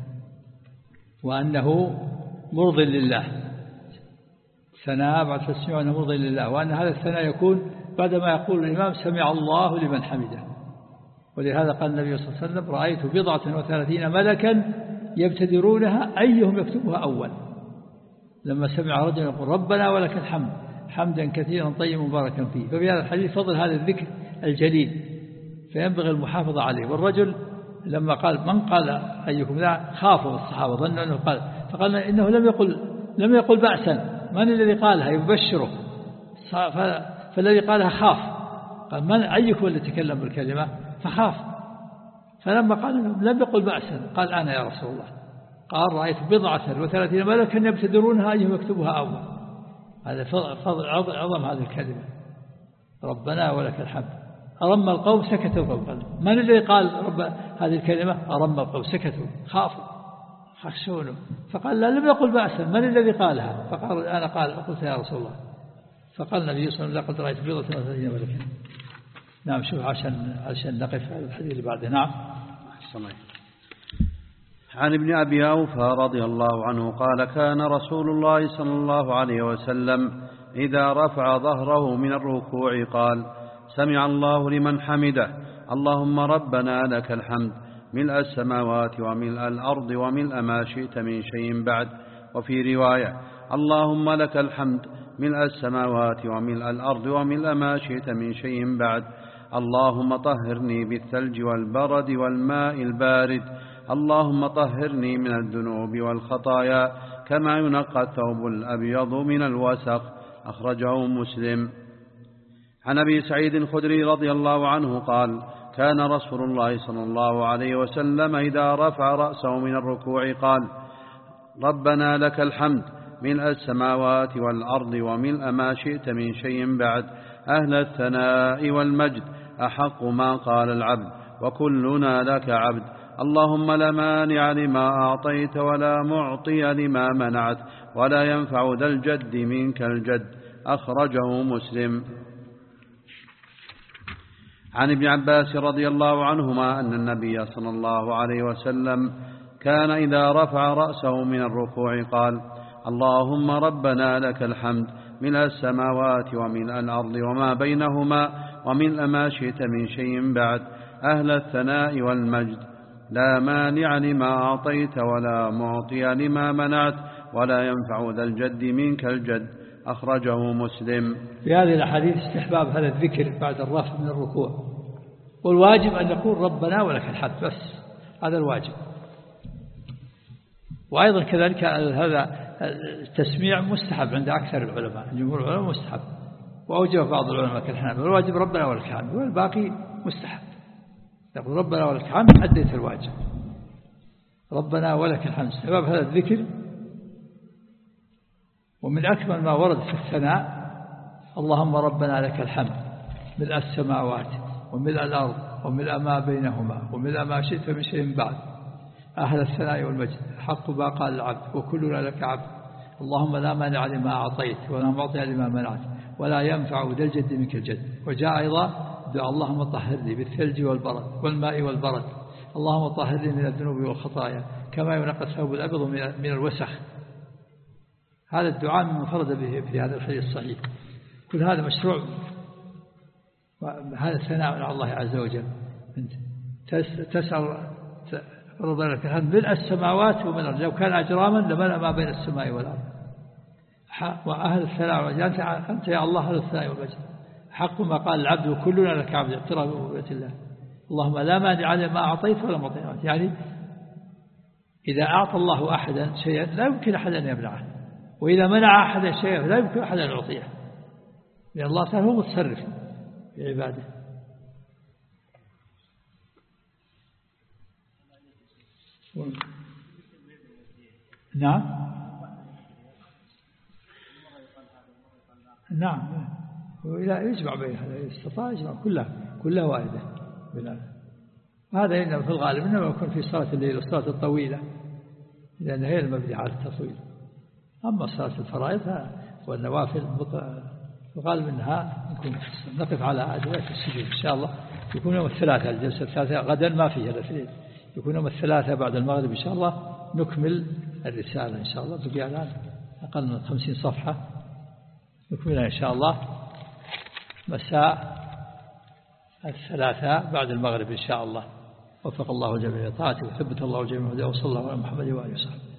Speaker 2: وأنه مرضي لله. ثناء بعد التسميع وأنه مرضي لله، وأن هذا الثناء يكون بعدما يقول الإمام: سمع الله لمن حمده. ولهذا قال النبي صلى الله عليه وسلم: رأيت بضعة وثلاثين ملكا يبتدرونها أيهم يكتبها أول. لما سمع رجل يقول: ربنا ولك الحمد حمدا كثيرا طيبا مباركا فيه. ففي هذا الحديث فضل هذا الذكر الجليل، فينبغي المحافظة عليه. والرجل لما قال: من قال أيكم ذا؟ خافوا الصحابة، ظنوا أنه قال، فقال إنه لم يقل لم يقل بأسا. من الذي قالها؟ يبشره. فالذي قالها خاف، قال: من أيكم اللي تكلم بالكلمة؟ فخاف. فلما قال لم يقل بأسا قال: أنا يا رسول الله. قال: رأيت بضعة وثلاثين ملكا يبتدرونها أيهم يكتبها أول. هذا فضل عظم هذه الكلمة: ربنا ولك الحمد. أرم القوم سكتوا فوق. من الذي قال رب هذه الكلمة؟ أرم القوم سكتوا، خافوا خشونه. فقال: لا، لم يقل بأسا. من الذي قالها؟ فقال: أنا قال. قلت: يا رسول الله. فقال النبي صلى الله عليه وسلم: لقد رأيت بضعة وثلاثين ملكا. نعم. شوف عشان عشان نقف على الحديث اللي بعده. نعم.
Speaker 1: عن ابن أبي أوفى رضي الله عنه قال: كان رسول الله صلى الله عليه وسلم إذا رفع ظهره من الركوع قال: سمع الله لمن حمده، اللهم ربنا لك الحمد ملء السماوات وملء الأرض وملء ما شئت من شيء بعد. وفي رواية: اللهم لك الحمد ملء السماوات وملء الأرض وملء ما شئت من شيء بعد. اللهم طهرني بالثلج والبرد والماء البارد. اللهم طهرني من الذنوب والخطايا كما ينقى الثوب الأبيض من الوسخ. أخرجه مسلم. عن أبي سعيد الخدري رضي الله عنه قال: كان رسول الله صلى الله عليه وسلم إذا رفع رأسه من الركوع قال: ربنا لك الحمد ملء السماوات والأرض وملء ما شئت من شيء بعد. أهل الثناء والمجد أحق ما قال العبد وكلنا لك عبد. اللهم لا مانع لما أعطيت ولا معطي لما منعت ولا ينفع ذا الجد منك الجد. أخرجه مسلم. عن ابن عباس رضي الله عنهما أن النبي صلى الله عليه وسلم كان إذا رفع رأسه من الركوع قال: اللهم ربنا لك الحمد ملء السماوات وملء الأرض وما بينهما وملء ما شئت من شيء بعد. أهل الثناء والمجد لا مانع لما أعطيت ولا معطي لما منعت ولا ينفع ذا الجد منك الجد. أخرجه مسلم.
Speaker 2: في هذه الأحاديث استحباب هذا الذكر بعد الرفع من الركوع، والواجب أن يقول ربنا ولك الحمد بس، هذا الواجب. وأيضا كذلك هذا التسميع مستحب عند أكثر العلماء، جمهور العلماء مستحب، وأوجب بعض العلماء كالحنابلة. والواجب ربنا ولك الحمد، والباقي مستحب. يقول ربنا ولك الحمد أديت الواجب، ربنا ولك الحمد. سبب هذا الذكر ومن أكمل ما ورد في الثناء: اللهم ربنا لك الحمد ملء السماوات وملء الأرض وملء ما بينهما وملء ما شئت من شيء بعد. أهل الثناء والمجد حق ما قال العبد وكلنا لك عبد. اللهم لا مانع لما أعطيت ولا معطي لما منعت ولا ينفع ذا الجد منك الجد. وجاء أيضا دعاء: اللهم طهرني بالثلج والبرد والماء والبرد. اللهم طهرني من الذنوب والخطايا كما ينقى الثوب الأبيض من الوسخ. هذا الدعاء من فرد به في هذا الحديث الصحيح. كل هذا مشروع، هذا الثناء على الله عز وجل. أنت تسأل فرض لك ملء السماوات ومن الأرض لو كان أجراما لملأ ما بين السماء والأرض. وأهل الثناء والمجد أنت يا الله أهل الثناء والمجد حق ما قال العبد وكلنا لك عبد اقترب بربوبية الله. اللهم لا مانع لما أعطيت ولا معطي. يعني إذا أعطى الله أحدا شيئا لا يمكن أحد أن يمنعه، وإذا منع أحدا شيئا لا يمكن أحد أن يعطيه، لأن الله تعالى هو متصرف في عباده. نعم نعم وإذا يجمع بين هذا استطاع يجمع كلها كلها واحدة بلا. هذا إنما في الغالب إنما يكون في صلاة الليل والصلاة الطويلة لأن هي المبنية على التطويل. أما صلاة الفرائض والنوافل الغالب منها يكون نقف على أدوات السجود إن شاء الله. يكون يوم الثلاثاء الجلسة الثلاثاء غدا ما فيها الاثنين، يكون يوم الثلاثاء بعد المغرب إن شاء الله نكمل الرسالة إن شاء الله. بقي الآن أقل من خمسين صفحة نكملها إن شاء الله مساء الثلاثاء بعد المغرب إن شاء الله. وفق الله جميع طاعته وثبت الله جميع هداه وصلى الله على محمد وآله وصحبه.